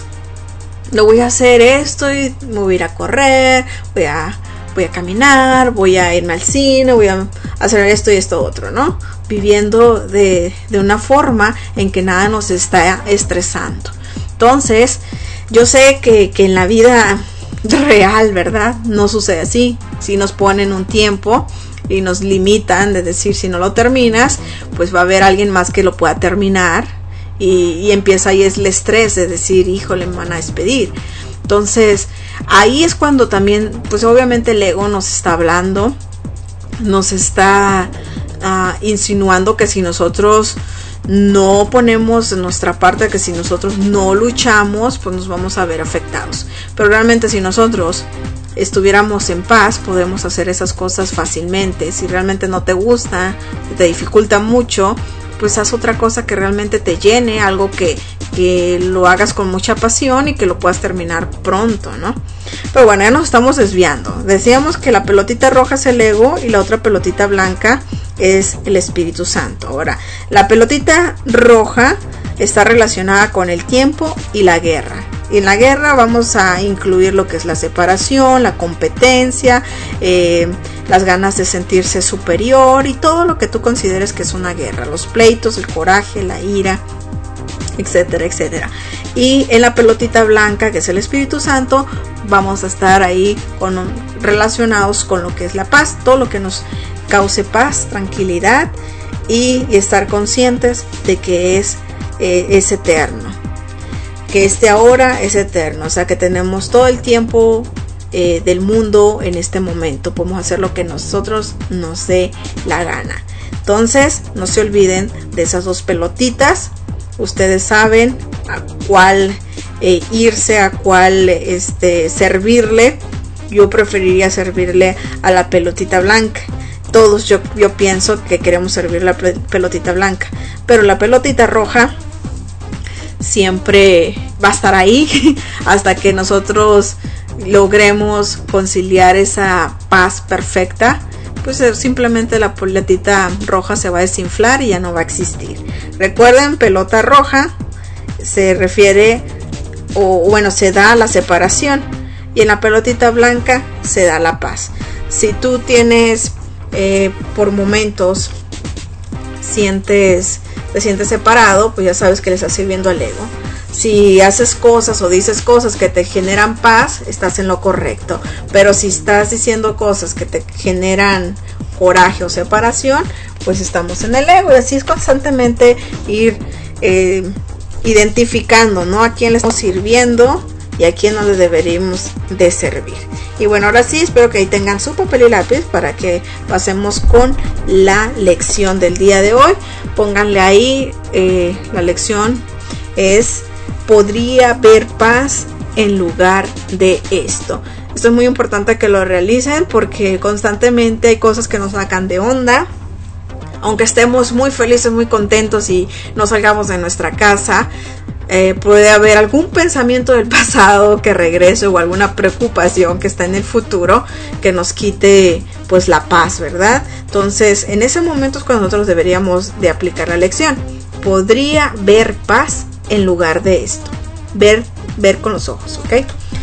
C: lo voy a hacer esto y me voy a ir a correr, voy a, voy a caminar, voy a irme al cine, voy a hacer esto y esto otro, ¿no? Viviendo de, de una forma en que nada nos está estresando. Entonces, yo sé que, que en la vida real, ¿verdad? No sucede así. Si nos ponen un tiempo y nos limitan de decir, si no lo terminas, pues va a haber alguien más que lo pueda terminar, y, y empieza ahí es el estrés de decir, híjole, me van a despedir. Entonces ahí es cuando también, pues obviamente el ego nos está hablando, nos está uh, insinuando que si nosotros no ponemos nuestra parte, que si nosotros no luchamos, pues nos vamos a ver afectados. Pero realmente si nosotros estuviéramos en paz, podemos hacer esas cosas fácilmente. Si realmente no te gusta, te dificulta mucho, pues haz otra cosa que realmente te llene, algo que, que lo hagas con mucha pasión y que lo puedas terminar pronto, ¿no? Pero bueno, ya nos estamos desviando. Decíamos que la pelotita roja es el ego y la otra pelotita blanca es el Espíritu Santo. Ahora, la pelotita roja está relacionada con el tiempo y la guerra. Y en la guerra vamos a incluir lo que es la separación, la competencia, eh, las ganas de sentirse superior y todo lo que tú consideres que es una guerra, los pleitos, el coraje, la ira, etcétera, etcétera. Y en la pelotita blanca, que es el Espíritu Santo, vamos a estar ahí con, relacionados con lo que es la paz, todo lo que nos cause paz, tranquilidad y, y estar conscientes de que es, eh, es eterno, que este ahora es eterno, o sea que tenemos todo el tiempo eh, del mundo en este momento, podemos hacer lo que nosotros nos dé la gana. Entonces no se olviden de esas dos pelotitas, ustedes saben a cuál eh, irse, a cuál este, servirle. Yo preferiría servirle a la pelotita blanca. Todos yo, yo pienso que queremos servir la pelotita blanca, pero la pelotita roja siempre va a estar ahí hasta que nosotros logremos conciliar esa paz perfecta. Pues simplemente la pelotita roja se va a desinflar y ya no va a existir. Recuerden, pelota roja se refiere, o bueno, se da la separación, y en la pelotita blanca se da la paz. Si tú tienes eh, por momentos sientes te sientes separado, pues ya sabes que le estás sirviendo al ego. Si haces cosas o dices cosas que te generan paz, estás en lo correcto. Pero si estás diciendo cosas que te generan coraje o separación, pues estamos en el ego. Y así es constantemente ir eh, identificando, ¿no?, a quién le estamos sirviendo y a quién no le deberíamos de servir. Y bueno, ahora sí, espero que ahí tengan su papel y lápiz para que pasemos con la lección del día de hoy. Pónganle ahí, eh, la lección es: podría haber paz en lugar de esto. Esto es muy importante que lo realicen porque constantemente hay cosas que nos sacan de onda. Aunque estemos muy felices, muy contentos y no salgamos de nuestra casa, eh, puede haber algún pensamiento del pasado que regrese o alguna preocupación que está en el futuro que nos quite pues la paz, ¿verdad? Entonces en ese momento es cuando nosotros deberíamos de aplicar la lección. Podría ver paz en lugar de esto. Ver, ver con los ojos, ¿ok?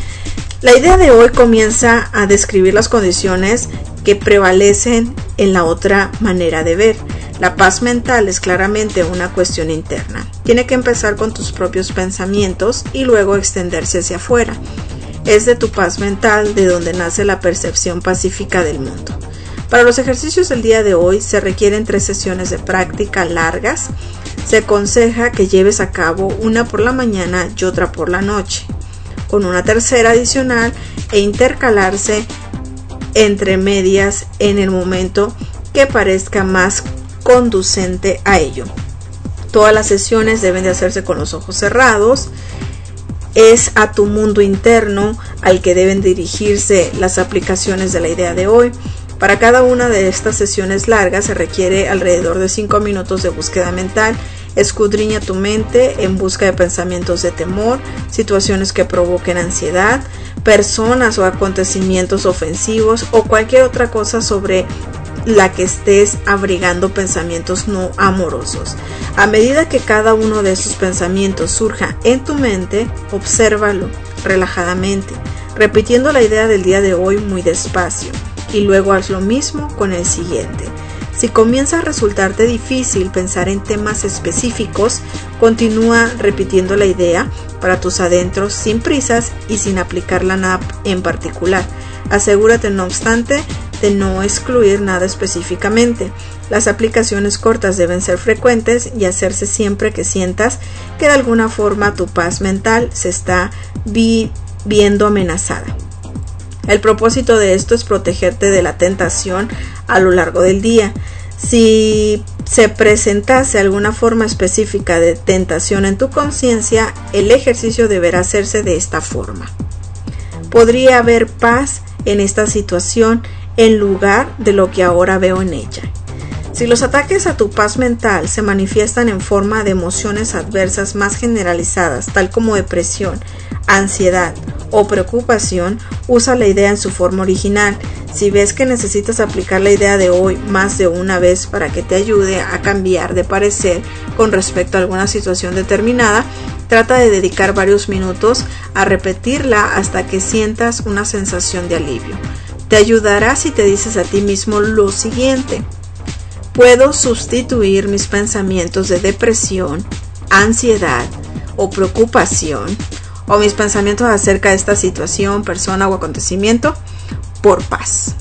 C: La idea de hoy comienza a describir las condiciones que prevalecen en la otra manera de ver. La paz mental es claramente una cuestión interna. Tiene que empezar con tus propios pensamientos y luego extenderse hacia afuera. Es de tu paz mental de donde nace la percepción pacífica del mundo. Para los ejercicios del día de hoy se requieren tres sesiones de práctica largas. Se aconseja que lleves a cabo una por la mañana y otra por la noche, con una tercera adicional e intercalarse entre medias en el momento que parezca más conducente a ello. Todas las sesiones deben de hacerse con los ojos cerrados. Es a tu mundo interno al que deben dirigirse las aplicaciones de la idea de hoy. Para cada una de estas sesiones largas se requiere alrededor de cinco minutos de búsqueda mental. Escudriña tu mente en busca de pensamientos de temor, situaciones que provoquen ansiedad, personas o acontecimientos ofensivos o cualquier otra cosa sobre la que estés abrigando pensamientos no amorosos. A medida que cada uno de esos pensamientos surja en tu mente, obsérvalo relajadamente, repitiendo la idea del día de hoy muy despacio, y luego haz lo mismo con el siguiente. Si comienza a resultarte difícil pensar en temas específicos, continúa repitiendo la idea para tus adentros sin prisas y sin aplicarla a nada en particular. Asegúrate, no obstante, de no excluir nada específicamente. Las aplicaciones cortas deben ser frecuentes y hacerse siempre que sientas que de alguna forma tu paz mental se está vi- viendo amenazada. El propósito de esto es protegerte de la tentación a lo largo del día. Si se presentase alguna forma específica de tentación en tu conciencia, el ejercicio deberá hacerse de esta forma. Podría haber paz en esta situación en lugar de lo que ahora veo en ella. Si los ataques a tu paz mental se manifiestan en forma de emociones adversas más generalizadas, tal como depresión, ansiedad o preocupación, usa la idea en su forma original. Si ves que necesitas aplicar la idea de hoy más de una vez para que te ayude a cambiar de parecer con respecto a alguna situación determinada, trata de dedicar varios minutos a repetirla hasta que sientas una sensación de alivio. Te ayudará si te dices a ti mismo lo siguiente: puedo sustituir mis pensamientos de depresión, ansiedad o preocupación, o mis pensamientos acerca de esta situación, persona o acontecimiento, por paz.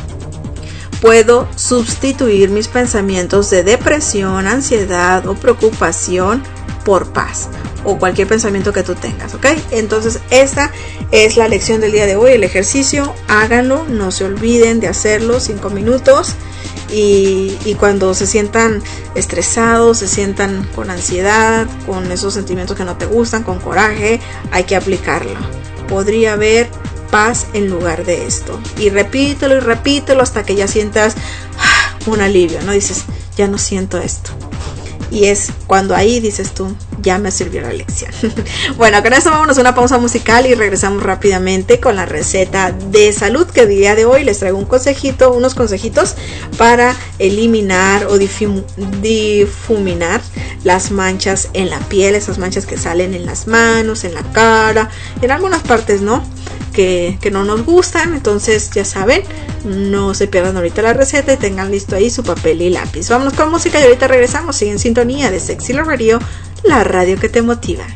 C: Puedo sustituir mis pensamientos de depresión, ansiedad o preocupación por paz, o cualquier pensamiento que tú tengas, ¿ok? Entonces esta es la lección del día de hoy, el ejercicio. Háganlo, no se olviden de hacerlo, cinco minutos. Y, y cuando se sientan estresados, se sientan con ansiedad, con esos sentimientos que no te gustan, con coraje, hay que aplicarlo. Podría haber paz en lugar de esto. Y repítelo y repítelo hasta que ya sientas ah, un alivio, ¿no? Dices, ya no siento esto. Y es cuando ahí dices tú, ya me sirvió la lección. Bueno, con eso vámonos a una pausa musical y regresamos rápidamente con la receta de salud, que el día de hoy les traigo un consejito, unos consejitos para eliminar o difum- difuminar las manchas en la piel, esas manchas que salen en las manos, en la cara, en algunas partes, ¿no? Que, que no nos gustan. Entonces ya saben, no se pierdan ahorita la receta y tengan listo ahí su papel y lápiz. Vámonos con música y ahorita regresamos. Sigue en sintonía de Sexy Love Radio, la radio que te motiva.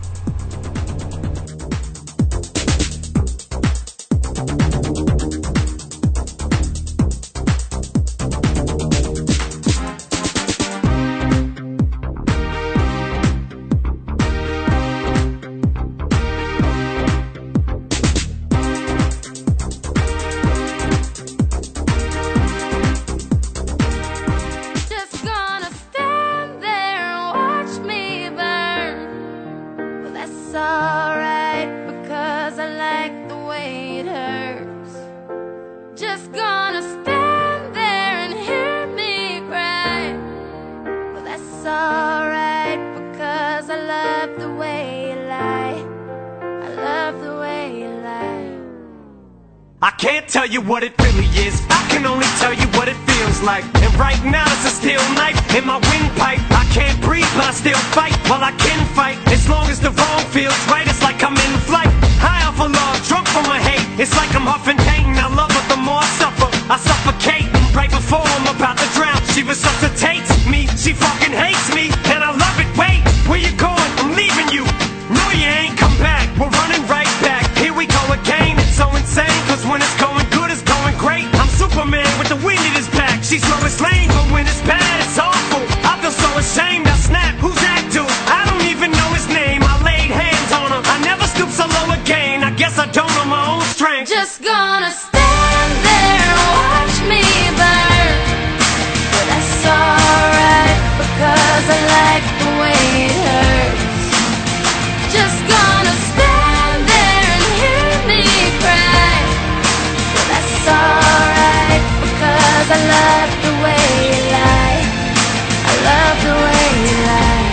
K: Tell you what it really is, I can only tell you what it feels like. And right now it's a steel knife in my windpipe. I can't breathe but I still fight, well I can fight. As long as the wrong feels right, it's like I'm in flight. High off of love, drunk from my hate. It's like I'm huffing pain, I love her the more I suffer. I suffocate, right before I'm about to drown. She resuscitates me, she fucking hates me. And I love it, wait, where you going? I'm leaving you. No you ain't come back, we're running right back. Here we go again, it's so insane. Cause when it's going great, I'm Superman with the wind in his back. She's Lois Lane, but when it's bad, it's awful. I feel so ashamed, I snap, who's that dude? I don't even know his name, I laid hands on him. I never stoop so low again, I guess I don't know my own strength.
J: Just gonna stand there and watch me burn. But that's alright, because I like the way it hurts. Just gonna stand there and hear me cry. It's alright, because I love the way you lie. I love the way you lie.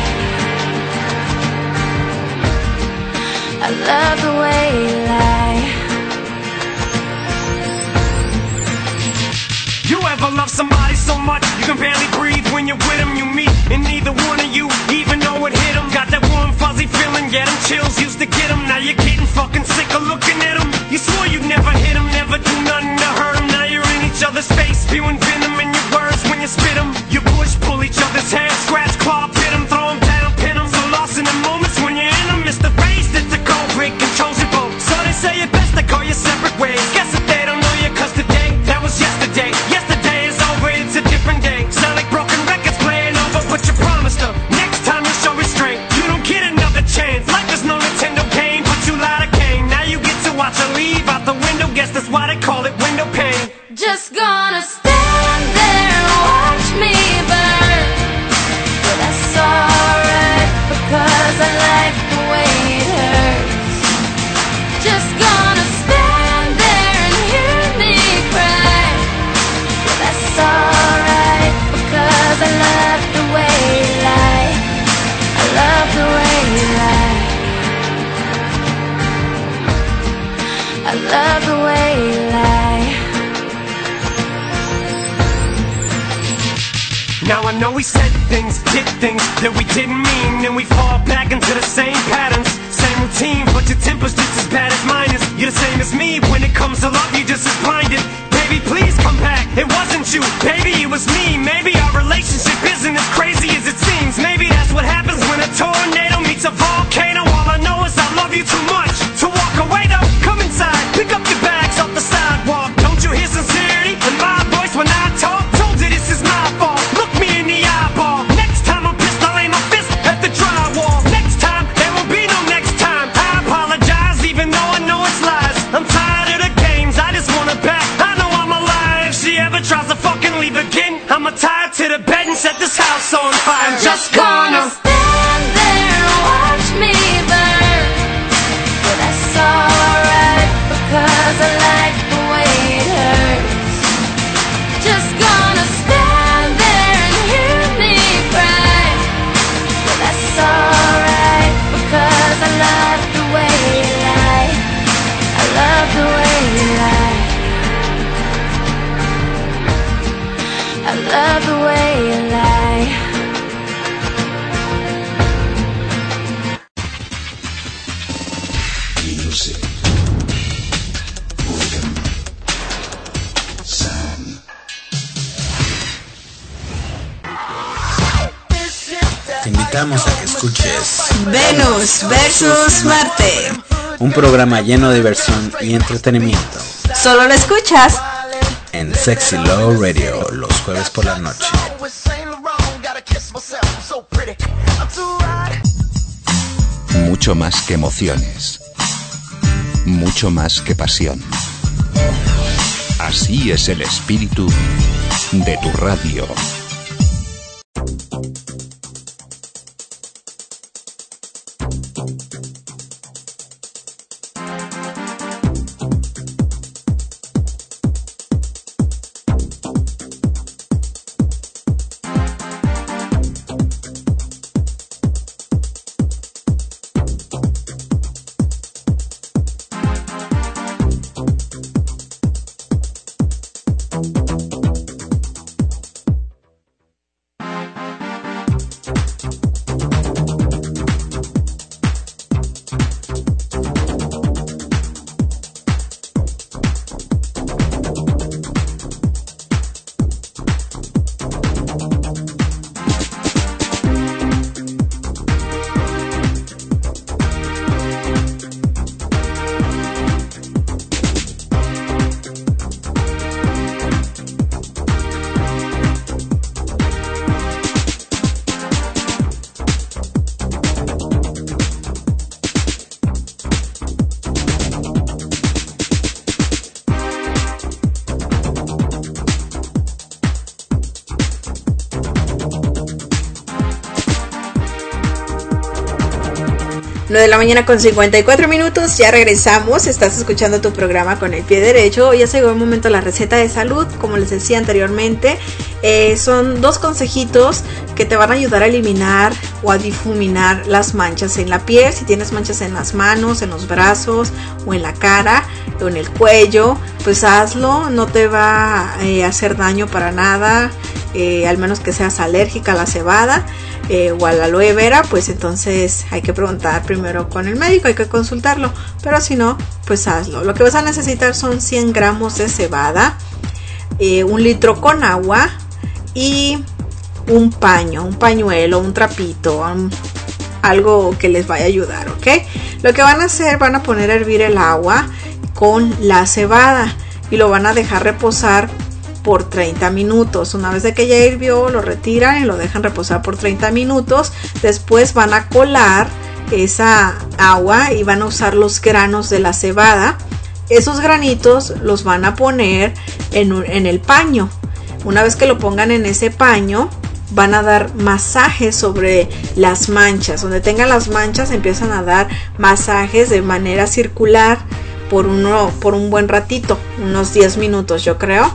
J: I love the way you lie.
K: You ever love somebody so much you can barely breathe when you're with them? You meet and neither one of you even know it hit them. Got that warm fuzzy feeling, yeah, them chills used to get them. Now you're getting fucking sick of looking at them. You swore you'd never hit them, never do nothing to hurt them. Now you're in each other's face, spewing venom in your words when you spit them. You push, pull each other's hair, scratch, claw, pit them, throw them down, pin them. So lost in the moments when you're in them. It's the race that the cold break controls your boat. So they say it best to go your separate ways. Guess that they don't know you cause today, that was yesterday. Yesterday is over, it's a different day. Sound like broken records playing over, but you promised her next time you show restraint. You don't get another chance, life is no Nintendo game, but you lied again. Now you get to watch her leave out the window, guess that's why they call it window pane.
J: Just gonna stand there and watch me I love the way you lie.
K: Now I know we said things, did things that we didn't mean, and we fall back into the same patterns, same routine, but your temper's just as bad as mine is. You're the same as me, when it comes to love, you're just as blinded. Baby, please come back, it wasn't you, baby, it was me. Maybe our relationship isn't as crazy as it seems. Maybe that's what happens when a tornado meets a volcano. All I know is I love you too much to walk away though. Come inside, pick up your bags off the sidewalk. Don't you hear sincerity in my voice when I talk? Told you this is my fault, look me in the eyeball. Next time I'm pissed, I'll aim my fist at the drywall. Next time, there won't be no next time. I apologize even though I know it's lies. I'm tired of the games, I just want her back. I know I'm alive. If she ever tries to fucking leave again, I'ma tie her to the bed and set this house on fire. I'm just gonna
J: stand there and watch me burn. But that's alright, because I like the way it hurts. Just gonna stand there and hear me cry. But that's alright, because I love the way you lie. I love the way you lie. I love the way you lie.
B: Music, rhythm, sound. Te invitamos a que escuches
C: Venus versus Marte.
B: un programa lleno de diversión y entretenimiento
C: Solo lo escuchas
B: en Sexy Love Radio los jueves por la noche.
D: Mucho más que emociones. Mucho más que pasión. Así es el espíritu de tu radio.
C: nueve de la mañana con cincuenta y cuatro minutos, ya regresamos, estás escuchando tu programa con el pie derecho. Ya llegó el momento de la receta de salud, como les decía anteriormente, eh, son dos consejitos que te van a ayudar a eliminar o a difuminar las manchas en la piel. Si tienes manchas en las manos, en los brazos o en la cara o en el cuello, pues hazlo, no te va a eh, hacer daño para nada, eh, al menos que seas alérgica a la cebada. Eh, o a la aloe vera, pues entonces hay que preguntar primero con el médico, hay que consultarlo, pero si no, pues hazlo. Lo que vas a necesitar son cien gramos de cebada, eh, un litro con agua y un paño, un pañuelo, un trapito, un, algo que les vaya a ayudar, ¿ok? Lo que van a hacer, van a poner a hervir el agua con la cebada y lo van a dejar reposar por treinta minutos. Una vez de que ya hirvió, lo retiran y lo dejan reposar por treinta minutos. Después van a colar esa agua y van a usar los granos de la cebada. Esos granitos los van a poner en, un, en el paño. Una vez que lo pongan en ese paño, van a dar masajes sobre las manchas. Donde tengan las manchas, empiezan a dar masajes de manera circular por, uno, por un buen ratito, unos diez minutos yo creo.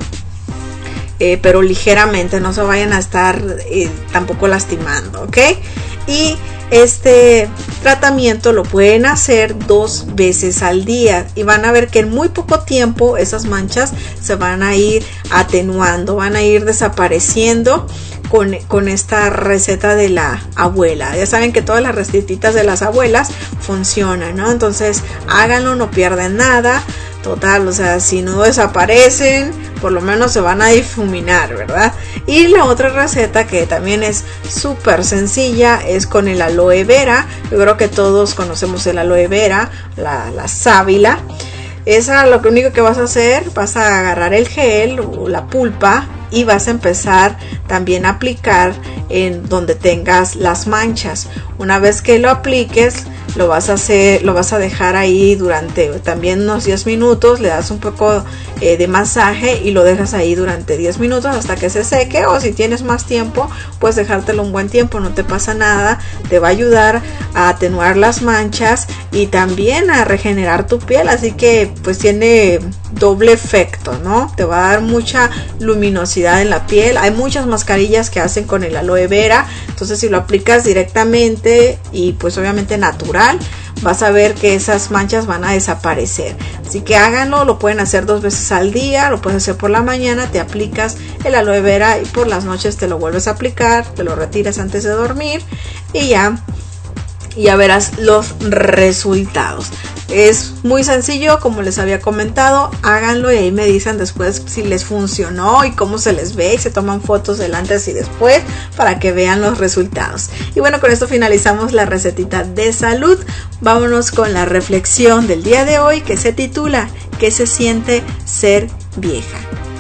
C: Eh, pero ligeramente, no se vayan a estar eh, tampoco lastimando, ¿ok? Y este tratamiento lo pueden hacer dos veces al día y van a ver que en muy poco tiempo esas manchas se van a ir atenuando, van a ir desapareciendo con, con esta receta de la abuela. Ya saben que todas las recetitas de las abuelas funcionan, ¿no? Entonces háganlo, no pierden nada. Total, o sea, si no desaparecen, por lo menos se van a difuminar, ¿verdad? Y la otra receta que también es súper sencilla es con el aloe vera. Yo creo que todos conocemos el aloe vera, la, la sábila. Esa, lo único que vas a hacer, vas a agarrar el gel o la pulpa y vas a empezar también a aplicar en donde tengas las manchas. Una vez que lo apliques, lo vas a hacer, lo vas a dejar ahí durante también unos diez minutos, le das un poco eh, de masaje y lo dejas ahí durante diez minutos hasta que se seque, o si tienes más tiempo, puedes dejártelo un buen tiempo, no te pasa nada, te va a ayudar a atenuar las manchas y también a regenerar tu piel, así que pues tiene doble efecto, ¿no? Te va a dar mucha luminosidad en la piel. Hay muchas mascarillas que hacen con el aloe vera, entonces si lo aplicas directamente y pues obviamente natural, vas a ver que esas manchas van a desaparecer. Así que háganlo, lo pueden hacer dos veces al día, lo puedes hacer por la mañana, te aplicas el aloe vera y por las noches te lo vuelves a aplicar, te lo retiras antes de dormir y ya, ya verás los resultados. Es muy sencillo, como les había comentado, háganlo y ahí me dicen después si les funcionó y cómo se les ve y se toman fotos del antes y después para que vean los resultados. Y bueno, con esto finalizamos la recetita de salud. Vámonos con la reflexión del día de hoy que se titula ¿Qué se siente ser vieja?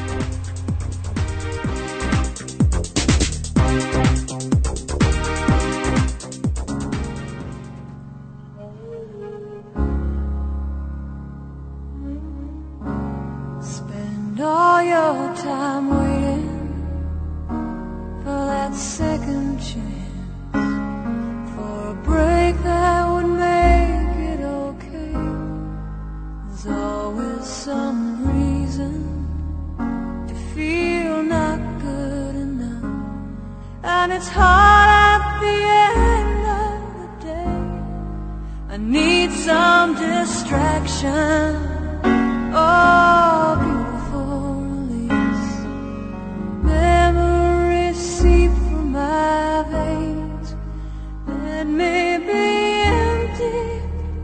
J: All your time waiting for that second chance, for a break that would make it okay. There's always some reason to feel not good enough, and it's hard at the end of the day. I need some distraction. Oh, beautiful release. Memories seep from my veins. Let me be empty.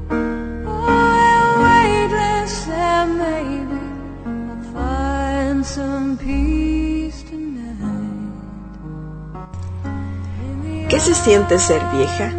J: Oh, weightless, and maybe I'll find some peace tonight.
C: ¿Qué se siente ser vieja?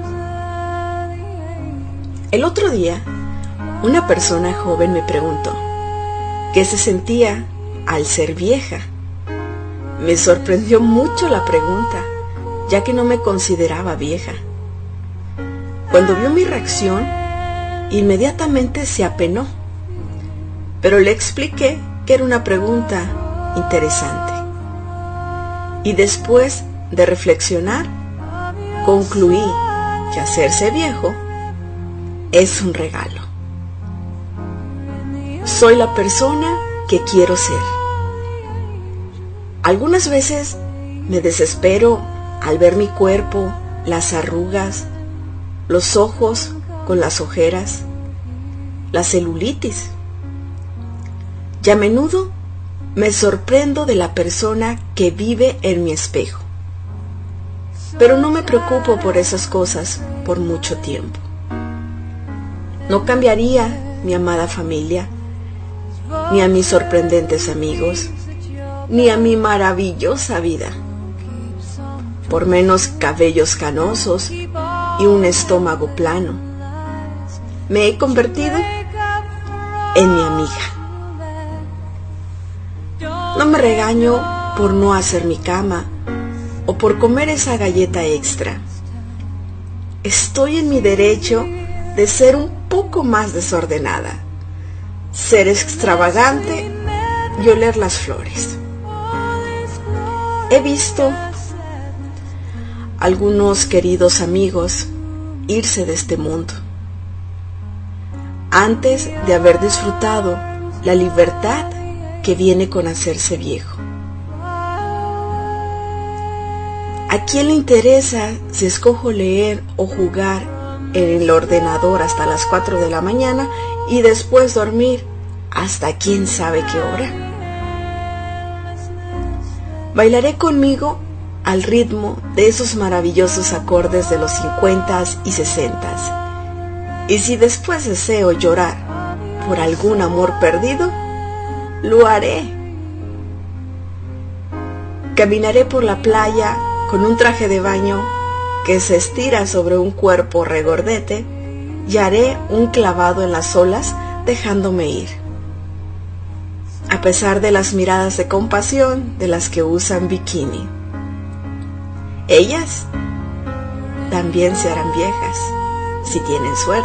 C: El otro día, una persona joven me preguntó ¿qué se sentía al ser vieja? Me sorprendió mucho la pregunta, ya que no me consideraba vieja. Cuando vio mi reacción, inmediatamente se apenó, pero le expliqué que era una pregunta interesante. Y después de reflexionar, concluí que hacerse viejo es un regalo. Soy la persona que quiero ser. Algunas veces me desespero al ver mi cuerpo, las arrugas, los ojos con las ojeras, la celulitis. Y a menudo me sorprendo de la persona que vive en mi espejo. Pero no me preocupo por esas cosas por mucho tiempo. No cambiaría mi amada familia, ni a mis sorprendentes amigos, ni a mi maravillosa vida, por menos cabellos canosos y un estómago plano. Me he convertido en mi amiga. No me regaño por no hacer mi cama o por comer esa galleta extra. Estoy en mi derecho de ser un poco más desordenada, ser extravagante y oler las flores. He visto algunos queridos amigos irse de este mundo antes de haber disfrutado la libertad que viene con hacerse viejo. ¿A quién le interesa si escojo leer o jugar en el ordenador hasta las cuatro de la mañana y después dormir hasta quién sabe qué hora? Bailaré conmigo al ritmo de esos maravillosos acordes de los cincuentas y sesentas. Y si después deseo llorar por algún amor perdido, lo haré. Caminaré por la playa con un traje de baño que se estira sobre un cuerpo regordete y haré un clavado en las olas dejándome ir. A pesar de las miradas de compasión de las que usan bikini. Ellas también se harán viejas, si tienen suerte.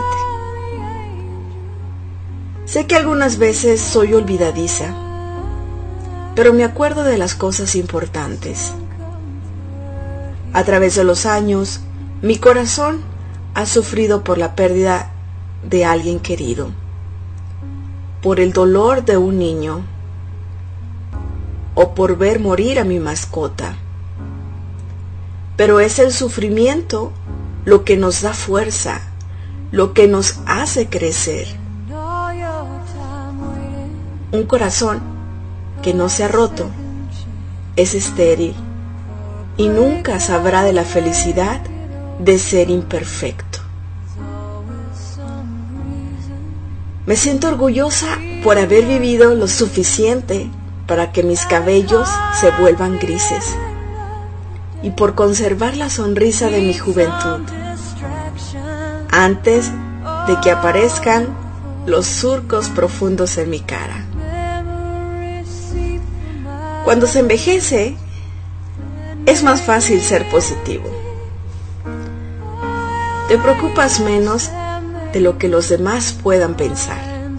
C: Sé que algunas veces soy olvidadiza, pero me acuerdo de las cosas importantes. A través de los años, mi corazón ha sufrido por la pérdida de alguien querido, por el dolor de un niño, o por ver morir a mi mascota. Pero es el sufrimiento lo que nos da fuerza, lo que nos hace crecer. Un corazón que no se ha roto es estéril y nunca sabrá de la felicidad de ser imperfecto. Me siento orgullosa por haber vivido lo suficiente para que mis cabellos se vuelvan grises y por conservar la sonrisa de mi juventud antes de que aparezcan los surcos profundos en mi cara. Cuando se envejece, es más fácil ser positivo. Te preocupas menos de lo que los demás puedan pensar.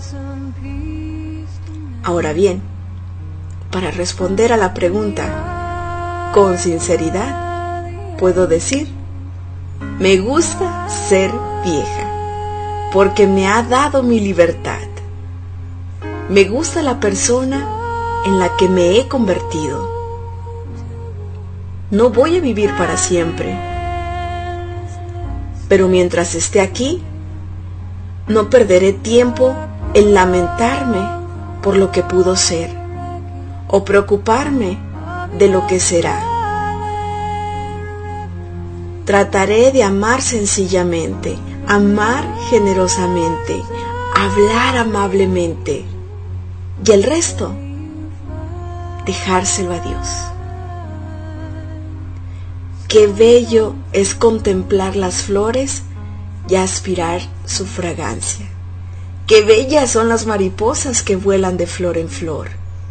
C: Ahora bien, para responder a la pregunta con sinceridad, puedo decir, me gusta ser vieja, porque me ha dado mi libertad. Me gusta la persona en la que me he convertido. No voy a vivir para siempre, pero mientras esté aquí, no perderé tiempo en lamentarme por lo que pudo ser, o preocuparme de lo que será. Trataré de amar sencillamente, amar generosamente, hablar amablemente, y el resto, dejárselo a Dios. Qué bello es contemplar las flores y aspirar su fragancia. Qué bellas son las mariposas que vuelan de flor en flor.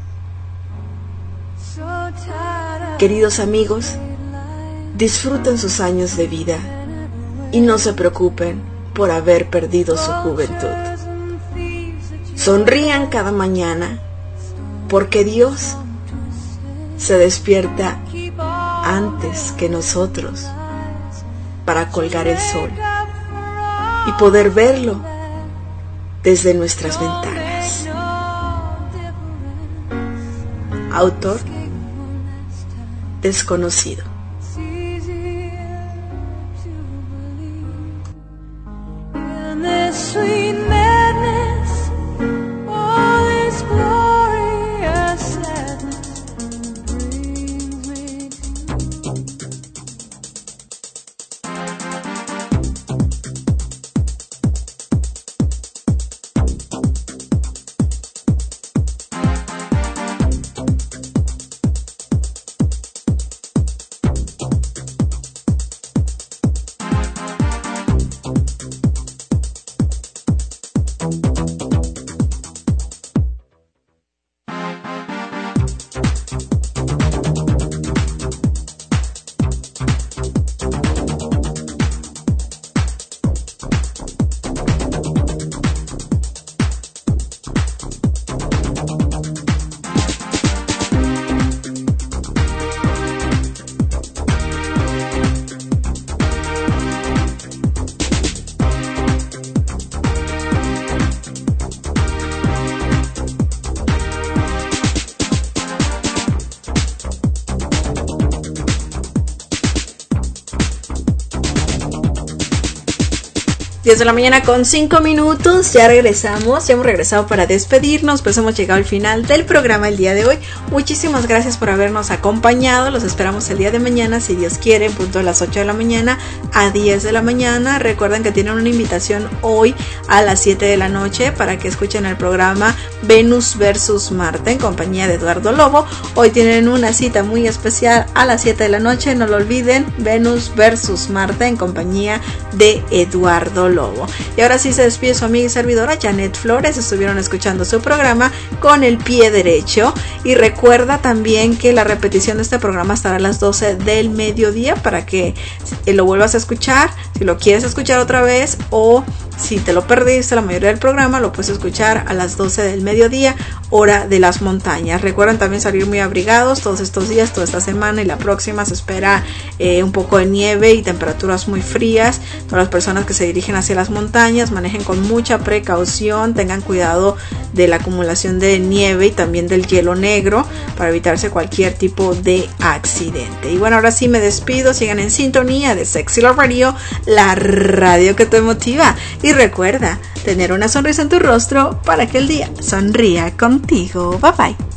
C: Queridos amigos, disfruten sus años de vida y no se preocupen por haber perdido su juventud. Sonrían cada mañana porque Dios se despierta antes que nosotros para colgar el sol y poder verlo desde nuestras ventanas. Autor desconocido. diez de la mañana con cinco minutos, ya regresamos, ya hemos regresado para despedirnos, pues hemos llegado al final del programa el día de hoy. Muchísimas gracias por habernos acompañado, los esperamos el día de mañana, si Dios quiere, en punto a las ocho de la mañana a diez de la mañana. Recuerden que tienen una invitación hoy a las siete de la noche para que escuchen el programa Venus versus Marte en compañía de Eduardo Lobo. Hoy tienen una cita muy especial a las siete de la noche, no lo olviden, Venus versus Marte en compañía de Eduardo Lobo. Lobo. Y ahora sí se despide su amiga y servidora Janet Flores. Estuvieron escuchando su programa Con el Pie Derecho, y recuerda también que la repetición de este programa estará a las doce del mediodía para que lo vuelvas a escuchar, si lo quieres escuchar otra vez, o si te lo perdiste la mayoría del programa, lo puedes escuchar a las doce del mediodía, hora de las montañas. Recuerden también salir muy abrigados todos estos días, toda esta semana y la próxima se espera eh, un poco de nieve y temperaturas muy frías. Para las personas que se dirigen hacia las montañas, manejen con mucha precaución, tengan cuidado de la acumulación de nieve y también del hielo negro para evitarse cualquier tipo de accidente. Y bueno, ahora sí me despido, sigan en sintonía de Sexy Love Radio, la radio que te motiva. Y recuerda, tener una sonrisa en tu rostro para que el día sonría contigo. Bye bye.